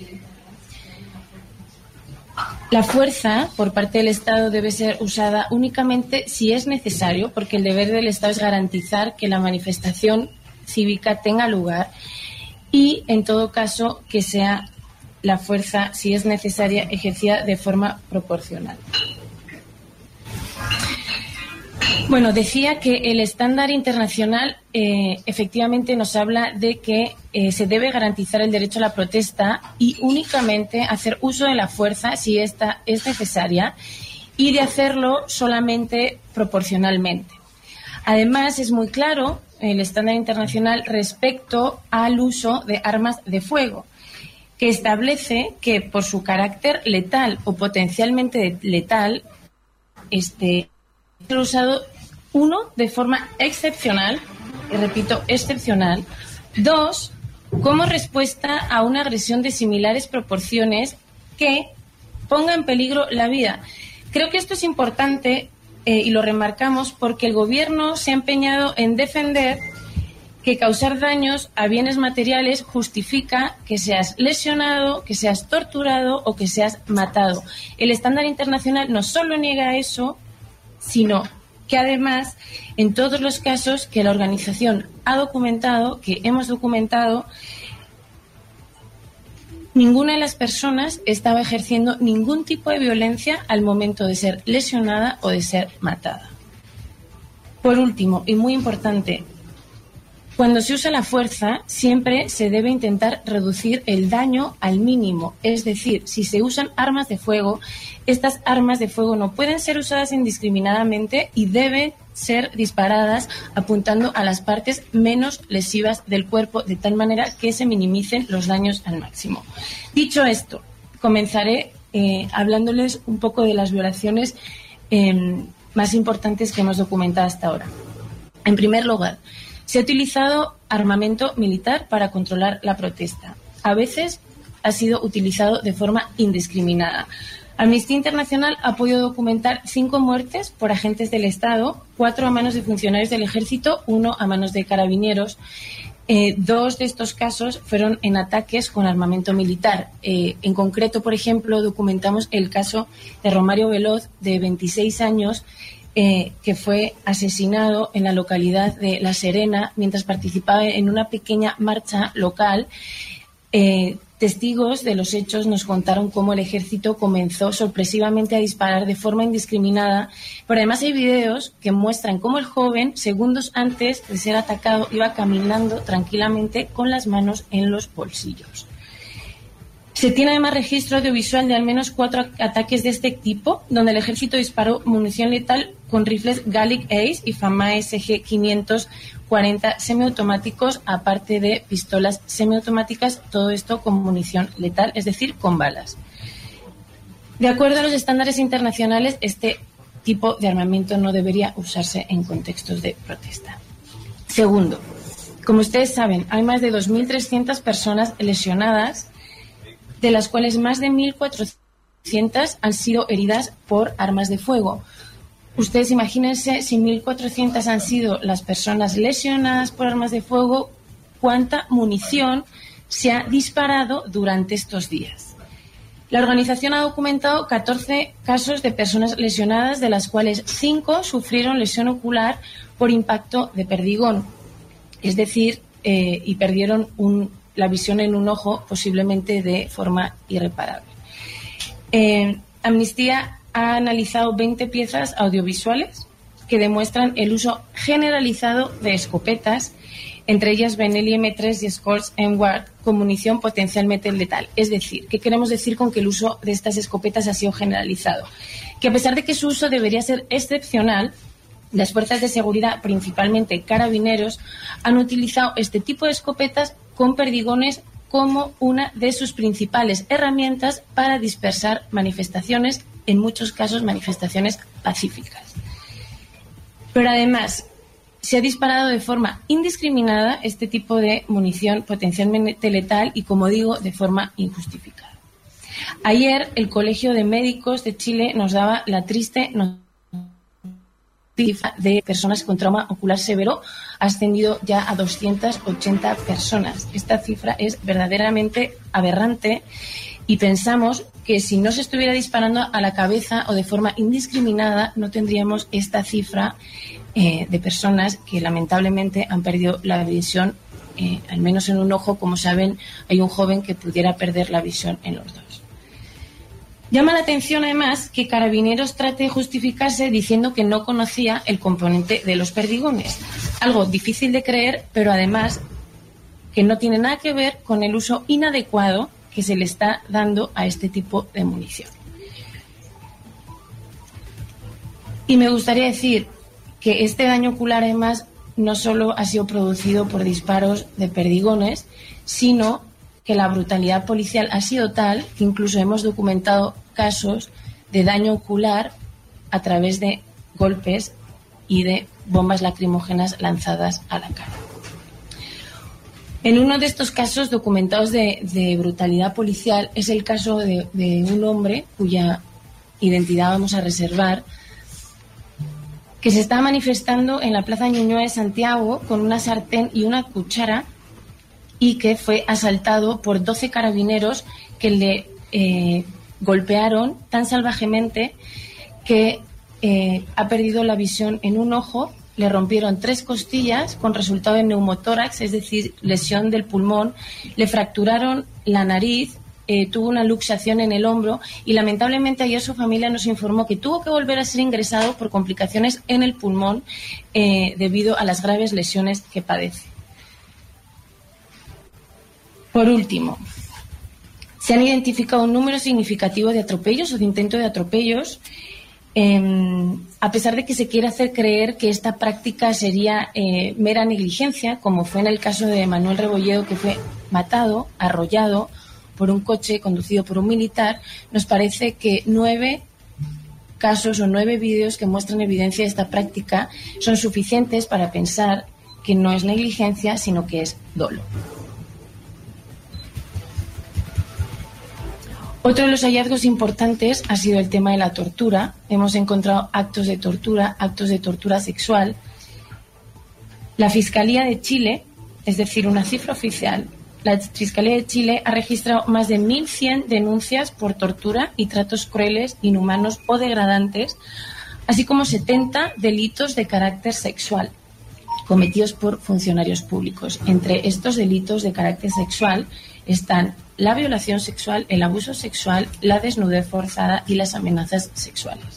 La fuerza por parte del Estado debe ser usada únicamente si es necesario, porque el deber del Estado es garantizar que la manifestación cívica tenga lugar y, en todo caso, que sea la fuerza, si es necesaria, ejercida de forma proporcional. Bueno, decía que el estándar internacional eh, efectivamente nos habla de que eh, se debe garantizar el derecho a la protesta y únicamente hacer uso de la fuerza si esta es necesaria y de hacerlo solamente proporcionalmente. Además, es muy claro el estándar internacional respecto al uso de armas de fuego, que establece que por su carácter letal o potencialmente letal, este ser usado, uno, de forma excepcional, y repito, excepcional; dos, como respuesta a una agresión de similares proporciones que ponga en peligro la vida. Creo que esto es importante eh, y lo remarcamos porque el gobierno se ha empeñado en defender que causar daños a bienes materiales justifica que seas lesionado, que seas torturado o que seas matado. El estándar internacional no solo niega eso, sino que además, en todos los casos que la organización ha documentado, que hemos documentado, ninguna de las personas estaba ejerciendo ningún tipo de violencia al momento de ser lesionada o de ser matada. Por último, y muy importante, cuando se usa la fuerza, siempre se debe intentar reducir el daño al mínimo. Es decir, si se usan armas de fuego, estas armas de fuego no pueden ser usadas indiscriminadamente y deben ser disparadas apuntando a las partes menos lesivas del cuerpo, de tal manera que se minimicen los daños al máximo. Dicho esto, comenzaré eh, hablándoles un poco de las violaciones eh, más importantes que hemos documentado hasta ahora. En primer lugar, se ha utilizado armamento militar para controlar la protesta. A veces ha sido utilizado de forma indiscriminada. Amnistía Internacional ha podido documentar cinco muertes por agentes del Estado, cuatro a manos de funcionarios del Ejército, uno a manos de carabineros. Eh, dos de estos casos fueron en ataques con armamento militar. Eh, en concreto, por ejemplo, documentamos el caso de Romario Veloz, de veintiséis años, eh, que fue asesinado en la localidad de La Serena mientras participaba en una pequeña marcha local. Eh, testigos de los hechos nos contaron cómo el ejército comenzó sorpresivamente a disparar de forma indiscriminada, pero además hay videos que muestran cómo el joven, segundos antes de ser atacado, iba caminando tranquilamente con las manos en los bolsillos. Se tiene además registro audiovisual de al menos cuatro ataques de este tipo, donde el ejército disparó munición letal con rifles Gallic Ace y Fama S G quinientos cuarenta semiautomáticos, aparte de pistolas semiautomáticas, todo esto con munición letal, es decir, con balas. De acuerdo a los estándares internacionales, este tipo de armamento no debería usarse en contextos de protesta. Segundo, como ustedes saben, hay más de dos mil trescientas personas lesionadas, de las cuales más de mil cuatrocientas han sido heridas por armas de fuego. Ustedes imagínense, si mil cuatrocientas han sido las personas lesionadas por armas de fuego, cuánta munición se ha disparado durante estos días. La organización ha documentado catorce casos de personas lesionadas, de las cuales cinco sufrieron lesión ocular por impacto de perdigón, es decir, eh, y perdieron un, la visión en un ojo, posiblemente de forma irreparable. Eh, Amnistía ha analizado veinte piezas audiovisuales que demuestran el uso generalizado de escopetas, entre ellas Benelli M tres y Scholz M Ward, con munición potencialmente letal. Es decir, ¿qué queremos decir con que el uso de estas escopetas ha sido generalizado? Que a pesar de que su uso debería ser excepcional, las fuerzas de seguridad, principalmente carabineros, han utilizado este tipo de escopetas con perdigones como una de sus principales herramientas para dispersar manifestaciones, en muchos casos manifestaciones pacíficas. Pero además, se ha disparado de forma indiscriminada este tipo de munición potencialmente letal y, como digo, de forma injustificada. Ayer, el Colegio de Médicos de Chile nos daba la triste noticia de personas con trauma ocular severo, ha ascendido ya a doscientas ochenta personas. Esta cifra es verdaderamente aberrante y pensamos que si no se estuviera disparando a la cabeza o de forma indiscriminada, no tendríamos esta cifra eh, de personas que lamentablemente han perdido la visión, eh, al menos en un ojo. Como saben, hay un joven que pudiera perder la visión en los dos. Llama la atención además que Carabineros trate de justificarse diciendo que no conocía el componente de los perdigones. Algo difícil de creer, pero además que no tiene nada que ver con el uso inadecuado que se le está dando a este tipo de munición. Y me gustaría decir que este daño ocular además no solo ha sido producido por disparos de perdigones, sino que la brutalidad policial ha sido tal que incluso hemos documentado casos de daño ocular a través de golpes y de bombas lacrimógenas lanzadas a la cara. En uno de estos casos documentados de, de brutalidad policial es el caso de, de un hombre cuya identidad vamos a reservar, que se está manifestando en la Plaza Ñuñoa de Santiago con una sartén y una cuchara y que fue asaltado por doce carabineros que le eh, golpearon tan salvajemente que eh, ha perdido la visión en un ojo. Le rompieron tres costillas con resultado de neumotórax, es decir, lesión del pulmón. Le fracturaron la nariz, eh, tuvo una luxación en el hombro y lamentablemente ayer su familia nos informó que tuvo que volver a ser ingresado por complicaciones en el pulmón eh, debido a las graves lesiones que padece. Por último, se han identificado un número significativo de atropellos o de intento de atropellos. Eh, a pesar de que se quiere hacer creer que esta práctica sería eh, mera negligencia, como fue en el caso de Manuel Rebolledo, que fue matado, arrollado por un coche conducido por un militar, nos parece que nueve casos o nueve vídeos que muestran evidencia de esta práctica son suficientes para pensar que no es negligencia, sino que es dolo. Otro de los hallazgos importantes ha sido el tema de la tortura. Hemos encontrado actos de tortura, actos de tortura sexual. La Fiscalía de Chile, es decir, una cifra oficial, la Fiscalía de Chile ha registrado más de mil cien denuncias por tortura y tratos crueles, inhumanos o degradantes así como setenta delitos de carácter sexual cometidos por funcionarios públicos. Entre estos delitos de carácter sexual están la violación sexual, el abuso sexual, la desnudez forzada y las amenazas sexuales.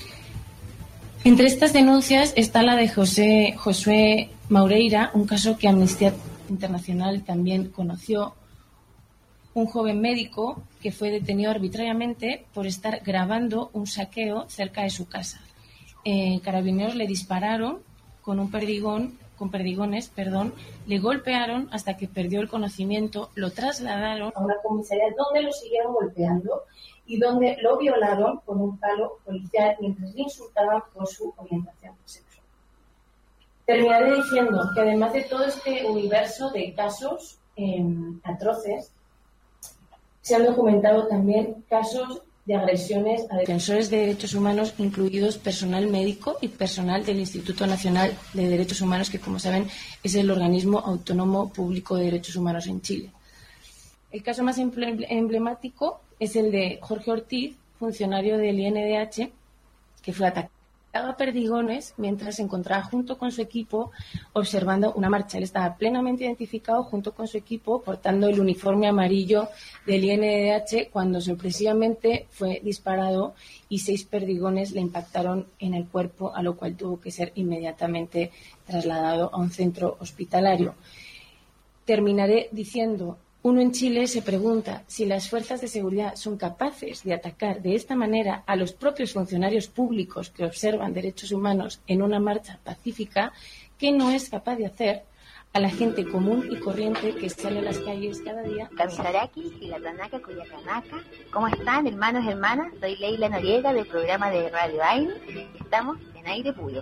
Entre estas denuncias está la de José Josué Maureira, un caso que Amnistía Internacional también conoció, un joven médico que fue detenido arbitrariamente por estar grabando un saqueo cerca de su casa. Eh, carabineros le dispararon con un perdigón, con perdigones, perdón, le golpearon hasta que perdió el conocimiento, lo trasladaron a una comisaría donde lo siguieron golpeando y donde lo violaron con un palo policial mientras le insultaban por su orientación sexual. Terminaré diciendo que además de todo este universo de casos eh, atroces, se han documentado también casos de agresiones a defensores de derechos humanos, incluidos personal médico y personal del Instituto Nacional de Derechos Humanos, que, como saben, es el organismo autónomo público de derechos humanos en Chile. El caso más emblemático es el de Jorge Ortiz, funcionario del I N D H, que fue atacado a perdigones mientras se encontraba junto con su equipo observando una marcha. Él estaba plenamente identificado junto con su equipo portando el uniforme amarillo del I N D H cuando sorpresivamente fue disparado y seis perdigones le impactaron en el cuerpo, a lo cual tuvo que ser inmediatamente trasladado a un centro hospitalario. Terminaré diciendo: uno en Chile se pregunta si las fuerzas de seguridad son capaces de atacar de esta manera a los propios funcionarios públicos que observan derechos humanos en una marcha pacífica, ¿qué no es capaz de hacer a la gente común y corriente que sale a las calles cada día? Kamisaraki, Gilatanaka, Cuyacanaka. ¿Cómo están, hermanos y hermanas? Soy Leila Noriega del programa de Radio A I N. Estamos en Aire Puro.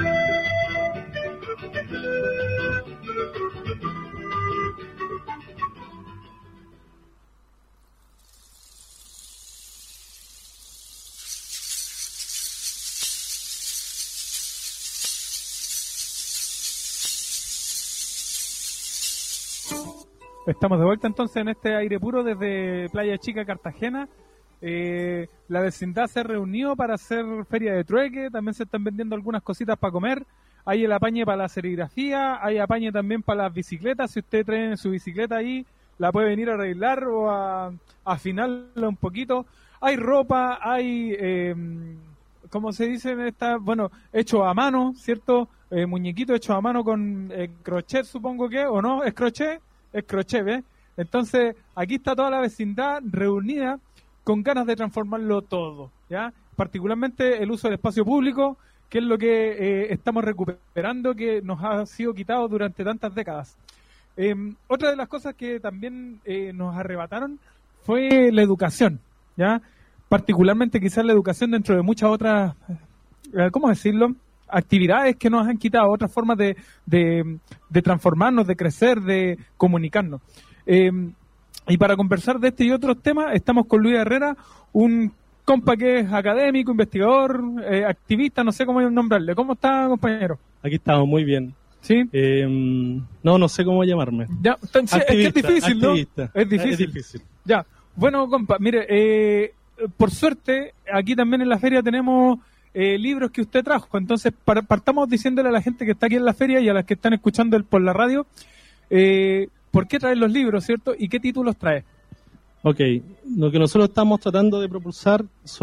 Estamos de vuelta entonces en este Aire Puro desde Playa Chica, Cartagena. Eh, la vecindad se reunió para hacer feria de trueque, también se están vendiendo algunas cositas para comer. Hay el apañe para la serigrafía, hay apañe también para las bicicletas. Si usted trae su bicicleta ahí, la puede venir a arreglar o a, a afinarla un poquito. Hay ropa, hay, eh, ¿cómo se dice? Esta, bueno, hecho a mano, ¿cierto? Eh, muñequito hecho a mano con eh, crochet, supongo que, ¿o no? ¿Es crochet? Es crochet, ¿ves? Entonces, aquí está toda la vecindad reunida con ganas de transformarlo todo, ¿ya? Particularmente el uso del espacio público, que es lo que eh, estamos recuperando, que nos ha sido quitado durante tantas décadas. Eh, otra de las cosas que también eh, nos arrebataron fue la educación, ¿ya? Particularmente quizás la educación dentro de muchas otras, eh, ¿cómo decirlo?, actividades que nos han quitado, otras formas de, de, de transformarnos, de crecer, de comunicarnos. Eh, y para conversar de este y otros temas, estamos con Luis Herrera, un compa que es académico, investigador, eh, activista, no sé cómo nombrarle. ¿Cómo está, compañero? Aquí estamos, muy bien. ¿Sí? Eh, no, no sé cómo llamarme. Ya, entonces, es que es difícil, ¿no? Activista. Es difícil. Es difícil. Ya, bueno, compa, mire, eh, por suerte, aquí también en la feria tenemos Eh, libros que usted trajo. Entonces, para, partamos diciéndole a la gente que está aquí en la feria y a las que están escuchando el, por la radio, eh, ¿por qué traes los libros, cierto? ¿Y qué títulos traes? Ok, lo que nosotros estamos tratando de propulsar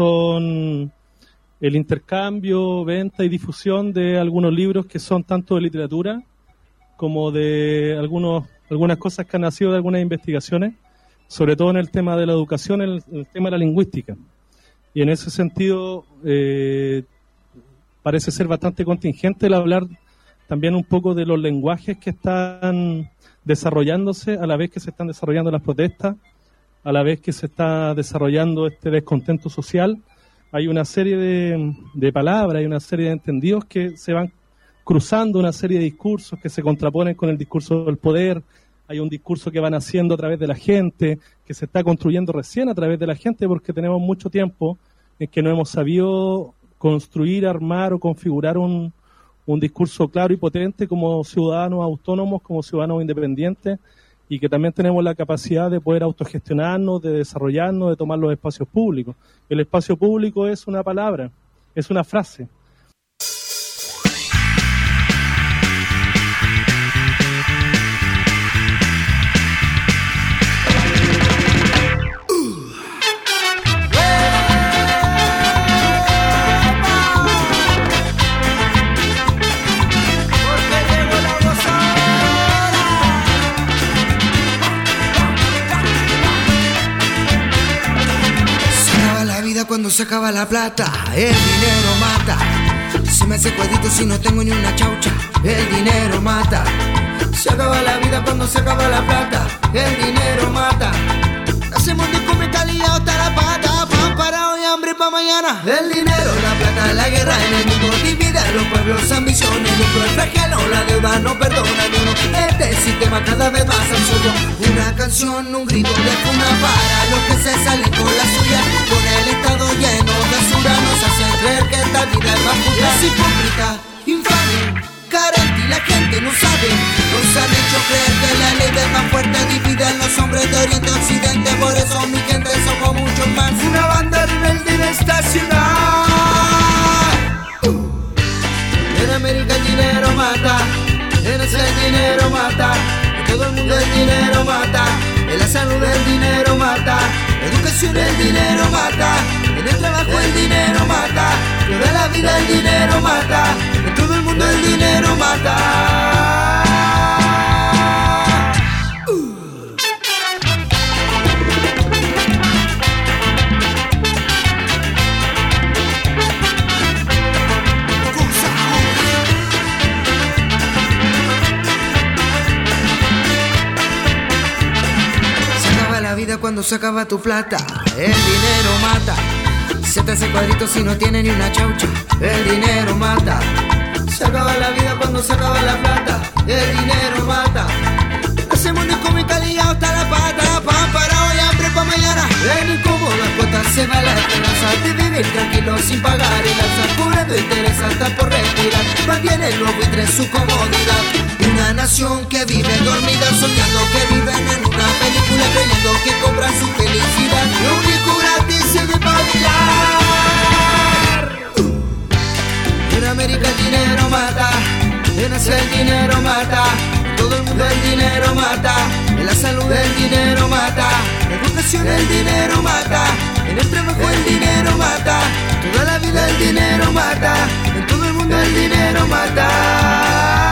son el intercambio, venta y difusión de algunos libros que son tanto de literatura como de algunos algunas cosas que han nacido de algunas investigaciones, sobre todo en el tema de la educación, en el, en el tema de la lingüística. Y en ese sentido eh, parece ser bastante contingente el hablar también un poco de los lenguajes que están desarrollándose a la vez que se están desarrollando las protestas, a la vez que se está desarrollando este descontento social. Hay una serie de, de palabras, hay una serie de entendidos que se van cruzando, una serie de discursos que se contraponen con el discurso del poder. Hay un discurso que van haciendo a través de la gente, que se está construyendo recién a través de la gente, porque tenemos mucho tiempo en que no hemos sabido construir, armar o configurar un, un discurso claro y potente como ciudadanos autónomos, como ciudadanos independientes, y que también tenemos la capacidad de poder autogestionarnos, de desarrollarnos, de tomar los espacios públicos. El espacio público es una palabra, es una frase, vida cuando se acaba la plata. El dinero mata. Se me hace cuadrito si no tengo ni una chaucha. El dinero mata. Se acaba la vida cuando se acaba la plata. El dinero mata. Hacemos de comer calidad hasta la pata. Pan para hoy, hambre para mañana. El dinero, la plata, la guerra en el mundo divide a los pueblos, ambiciones, lucro, el flagelo, la deuda no perdona ni uno. Este sistema cada vez más absurdo. Una canción, un grito de funa para los que se salen con la suya. Con el estado lleno de basura nos hacen creer que esta vida es más justa. Es hipócrita, infame, carente y la gente no sabe. Nos han hecho creer que la ley del más fuerte divide a los hombres de Oriente a Occidente. Por eso mi gente somos muchos más. Una banda rebelde en esta ciudad. En América el dinero mata. En ese el dinero mata. En todo el mundo el dinero mata. En la salud el dinero mata. En la educación el dinero mata. En el trabajo el dinero mata. Toda la vida el dinero mata. En todo el mundo el dinero mata. Cuando se acaba tu plata, el dinero mata. Se te hace cuadrito si no tiene ni una chaucha. El dinero mata. Se acaba la vida cuando se acaba la plata. El dinero mata. Hacemos de comer calidad hasta la pata. Pan para hoy, hambre para mañana. En incómodas cuotas se va la esperanza de vivir tranquilo sin pagar el alza. Cobrando interés hasta por respirar. Mantienen los buitres su comodidad. Una nación que vive dormida soñando que viven en una película creyendo que compran su felicidad. Lo único gratis es de bailar. En América el dinero mata. En Asia el dinero mata. En todo el mundo el dinero mata. En la salud el dinero mata. En la educación el dinero mata. En el trabajo el dinero mata. Toda la vida el dinero mata. En todo el mundo el dinero mata.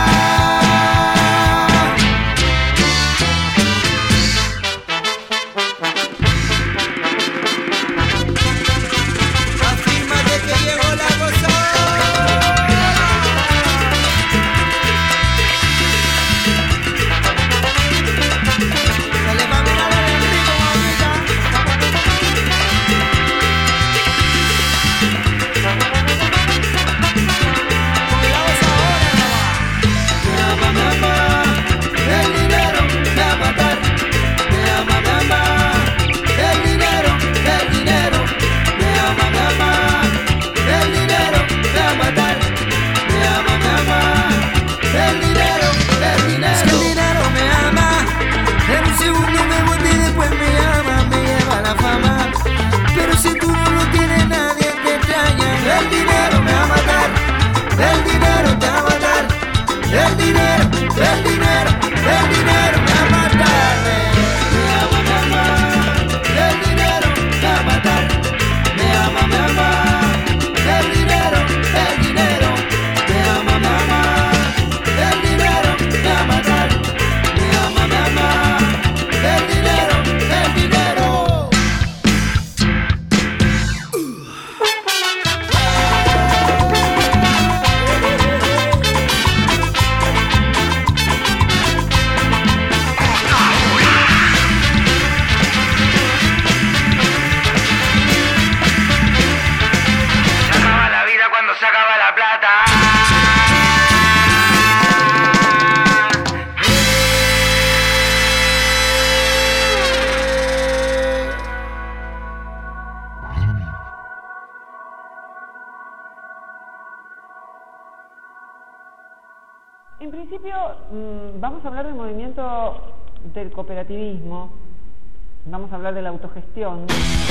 En principio, mmm, vamos a hablar del movimiento del cooperativismo, vamos a hablar de la autogestión.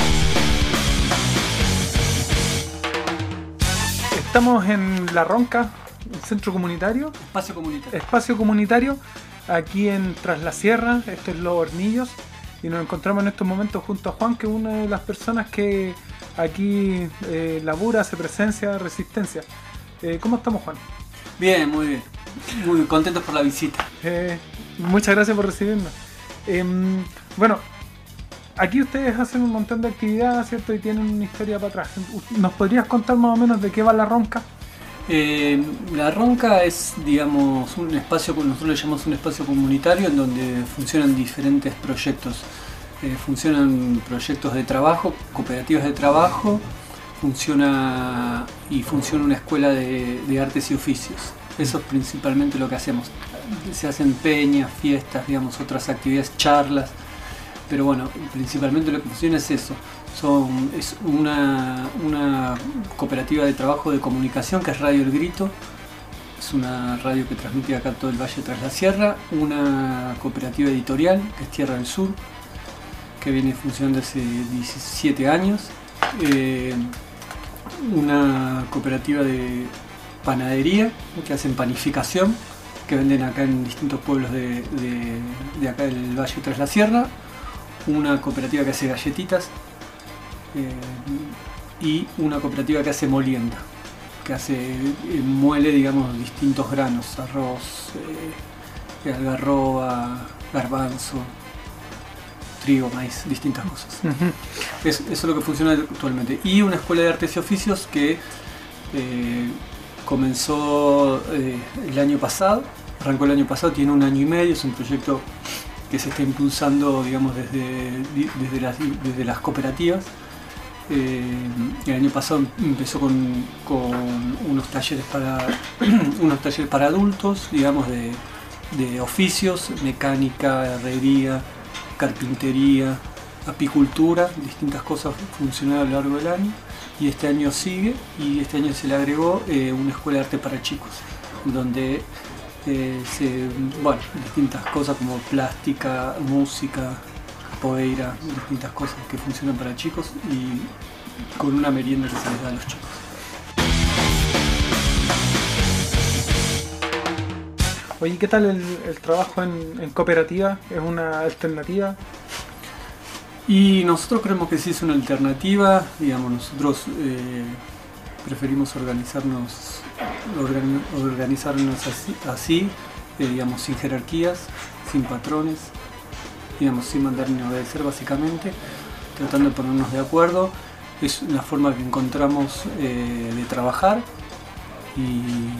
Estamos en La Ronca, centro comunitario. Espacio comunitario. Espacio comunitario, aquí en Tras la Sierra, esto es Los Hornillos, y nos encontramos en estos momentos junto a Juan, que es una de las personas que aquí eh, labura, hace presencia, resistencia. Eh, ¿Cómo estamos, Juan? Bien, muy bien. Muy contentos por la visita. Eh, muchas gracias por recibirnos. Eh, bueno, aquí ustedes hacen un montón de actividades, ¿cierto? Y tienen una historia para atrás. ¿Nos podrías contar más o menos de qué va la Ronca? Eh, la Ronca es, digamos, un espacio, nosotros le llamamos un espacio comunitario en donde funcionan diferentes proyectos. Eh, funcionan proyectos de trabajo, cooperativas de trabajo, funciona y funciona una escuela de, de artes y oficios. Eso es principalmente lo que hacemos. Se hacen peñas, fiestas, digamos, otras actividades, charlas, pero bueno, principalmente lo que funciona es eso. Son, es una, una cooperativa de trabajo de comunicación que es Radio El Grito, es una radio que transmite acá todo el Valle tras la Sierra, una cooperativa editorial que es Tierra del Sur, que viene funcionando hace diecisiete años, eh, una cooperativa de panadería que hacen panificación, que venden acá en distintos pueblos de, de, de acá del Valle tras la Sierra, una cooperativa que hace galletitas, Eh, y una cooperativa que hace molienda, que hace eh, muele, digamos, distintos granos, arroz, eh, algarroba, garbanzo, trigo, maíz, distintas cosas. Uh-huh. es, eso es lo que funciona actualmente. Y una escuela de artes y oficios que eh, comenzó eh, el año pasado, arrancó el año pasado, tiene un año y medio, es un proyecto que se está impulsando, digamos, desde, desde, las, desde las cooperativas. Eh, el año pasado empezó con, con unos talleres para unos talleres para adultos, digamos, de, de oficios, mecánica, herrería, carpintería, apicultura, distintas cosas funcionaron a lo largo del año, y este año sigue, y este año se le agregó eh, una escuela de arte para chicos, donde eh, se, bueno, distintas cosas como plástica, música, poeira, distintas cosas que funcionan para chicos, y con una merienda que se les da a los chicos. Oye, ¿qué tal el, el trabajo en, en cooperativa? ¿Es una alternativa? Y nosotros creemos que sí es una alternativa, digamos, nosotros eh, preferimos organizarnos, organi organizarnos así, así eh, digamos, sin jerarquías, sin patrones, digamos, sin mandar ni obedecer, básicamente, tratando de ponernos de acuerdo. Es una forma que encontramos eh, de trabajar y,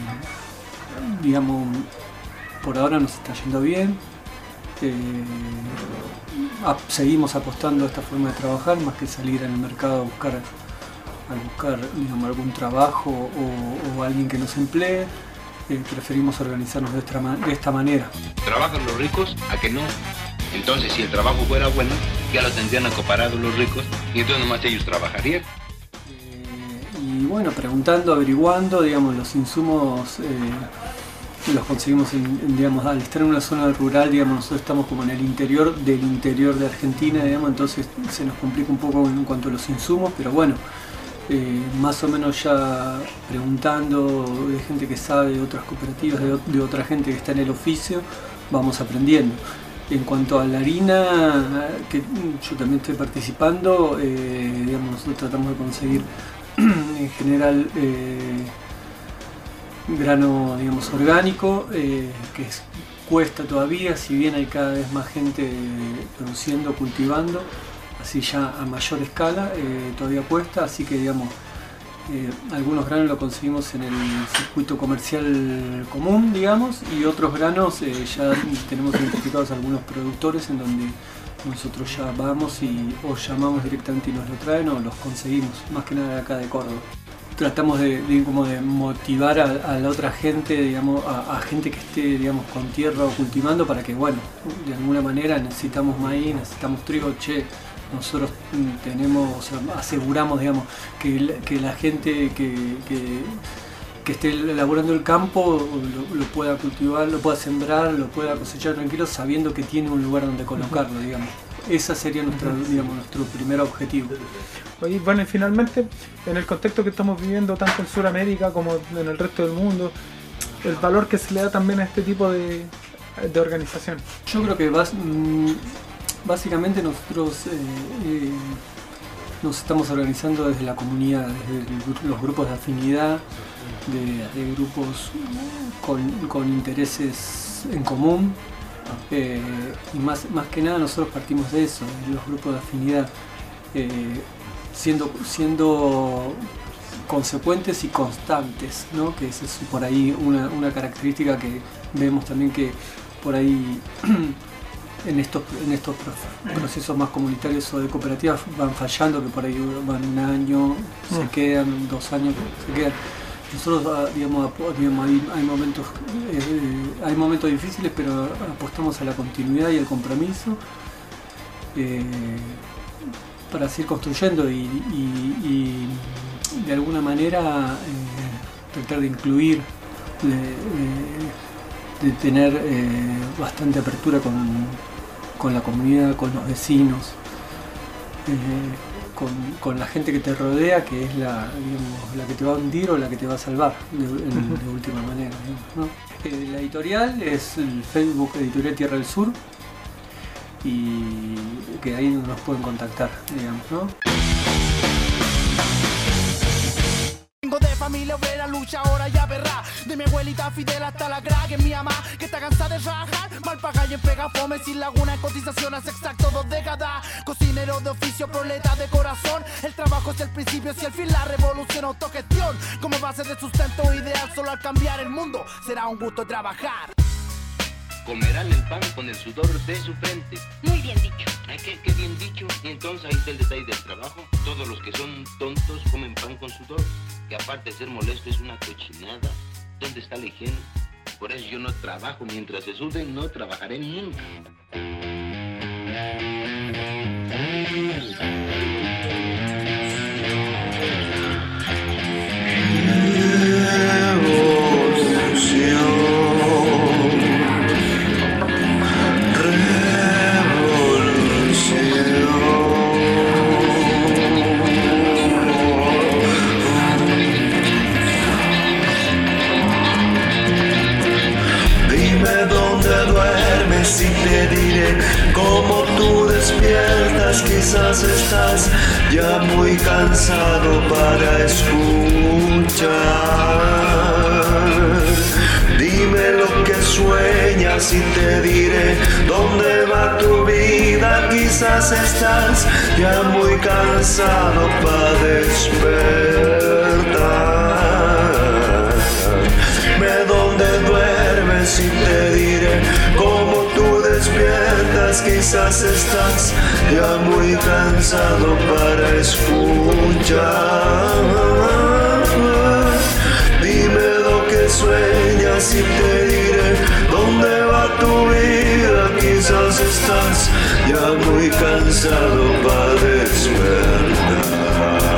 digamos, por ahora nos está yendo bien. Eh, a, seguimos apostando a esta forma de trabajar, más que salir en el mercado a buscar, a buscar digamos, algún trabajo o, o alguien que nos emplee. Eh, preferimos organizarnos de esta, de esta manera. ¿Trabajan los ricos a que no? Entonces, si el trabajo fuera bueno, ya lo tendrían acaparado los ricos y entonces nomás ellos trabajarían. Eh, y bueno, preguntando, averiguando, digamos, los insumos eh, los conseguimos, en, en, digamos, al estar en una zona rural, digamos, nosotros estamos como en el interior del interior de Argentina, digamos, entonces se nos complica un poco en cuanto a los insumos, pero bueno, eh, más o menos ya preguntando de gente que sabe, de otras cooperativas, de, de otra gente que está en el oficio, vamos aprendiendo. En cuanto a la harina, que yo también estoy participando, eh, digamos, nosotros tratamos de conseguir en general eh, grano, digamos, orgánico, eh, que es, cuesta todavía, si bien hay cada vez más gente produciendo, cultivando, así ya a mayor escala, eh, todavía cuesta, así que digamos, Eh, algunos granos los conseguimos en el circuito comercial común, digamos, y otros granos eh, ya tenemos identificados algunos productores en donde nosotros ya vamos y o llamamos directamente y nos lo traen o los conseguimos, más que nada de acá de Córdoba. Tratamos de, de, como de motivar a, a la otra gente, digamos, a, a gente que esté, digamos, con tierra o cultivando para que, bueno, de alguna manera necesitamos maíz, necesitamos trigo, che, nosotros tenemos, o sea, aseguramos, digamos, que la, que la gente que, que, que esté elaborando el campo lo, lo pueda cultivar, lo pueda sembrar, lo pueda cosechar tranquilo, sabiendo que tiene un lugar donde colocarlo, digamos. Ese sería nuestro, digamos, nuestro primer objetivo. Oye, bueno, y finalmente, en el contexto que estamos viviendo tanto en Sudamérica como en el resto del mundo, el valor que se le da también a este tipo de, de organización. Yo creo que vas... Mmm, Básicamente nosotros eh, eh, nos estamos organizando desde la comunidad, desde el, los grupos de afinidad, de, de grupos con, con intereses en común, Eh, y más, más que nada nosotros partimos de eso, de los grupos de afinidad, eh, siendo, siendo consecuentes y constantes, ¿no? Que esa es por ahí una, una característica que vemos también que por ahí en estos, en estos procesos más comunitarios o de cooperativas van fallando, que por ahí van un año, se quedan, dos años, se quedan. Nosotros, digamos, digamos hay, hay momentos eh, hay momentos difíciles, pero apostamos a la continuidad y al compromiso eh, para seguir construyendo y, y, y de alguna manera eh, tratar de incluir, de, de, de tener eh, bastante apertura con, con la comunidad, con los vecinos. Eh, Con, con la gente que te rodea, que es la, digamos, la que te va a hundir o la que te va a salvar de, en, de última manera, digamos, ¿no? Eh, la editorial es el Facebook Editorial Tierra del Sur y que ahí nos pueden contactar, digamos, ¿no? De familia obrera, lucha ahora ya verá. De mi abuelita Fidel hasta la gra, que es mi mamá, que está cansada de trabajar, mal paga y en pega fome, sin laguna en cotización hace exacto dos décadas. Cocinero de oficio, proleta de corazón. El trabajo es el principio, si el fin la revolución, autogestión. Como base de sustento ideal, solo al cambiar el mundo será un gusto trabajar. Comerán el pan con el sudor de su frente. Muy bien dicho. Ay, ¿qué, qué bien dicho. Y entonces ahí está el detalle del trabajo. Todos los que son tontos comen pan con sudor, que aparte de ser molesto es una cochinada. ¿Dónde está la higiene? Por eso yo no trabajo. Mientras se suden, no trabajaré nunca. Si te diré cómo tú despiertas, quizás estás ya muy cansado para escuchar. Dime lo que sueñas y te diré dónde va tu vida, quizás estás ya muy cansado para despertar. Dime dónde duermes y te diré cómo tú despiertas, quizás estás ya muy cansado para escuchar. Dime lo que sueñas y te diré dónde va tu vida, quizás estás ya muy cansado para despertar.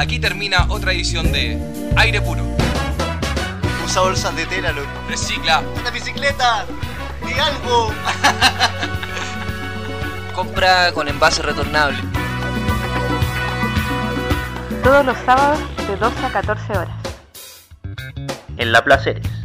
Aquí termina otra edición de Aire Puro. Usa bolsas de tela, loco. Recicla. ¡Una bicicleta! ¡Di algo! Compra con envase retornable. Todos los sábados de doce a catorce horas. En La Placeres.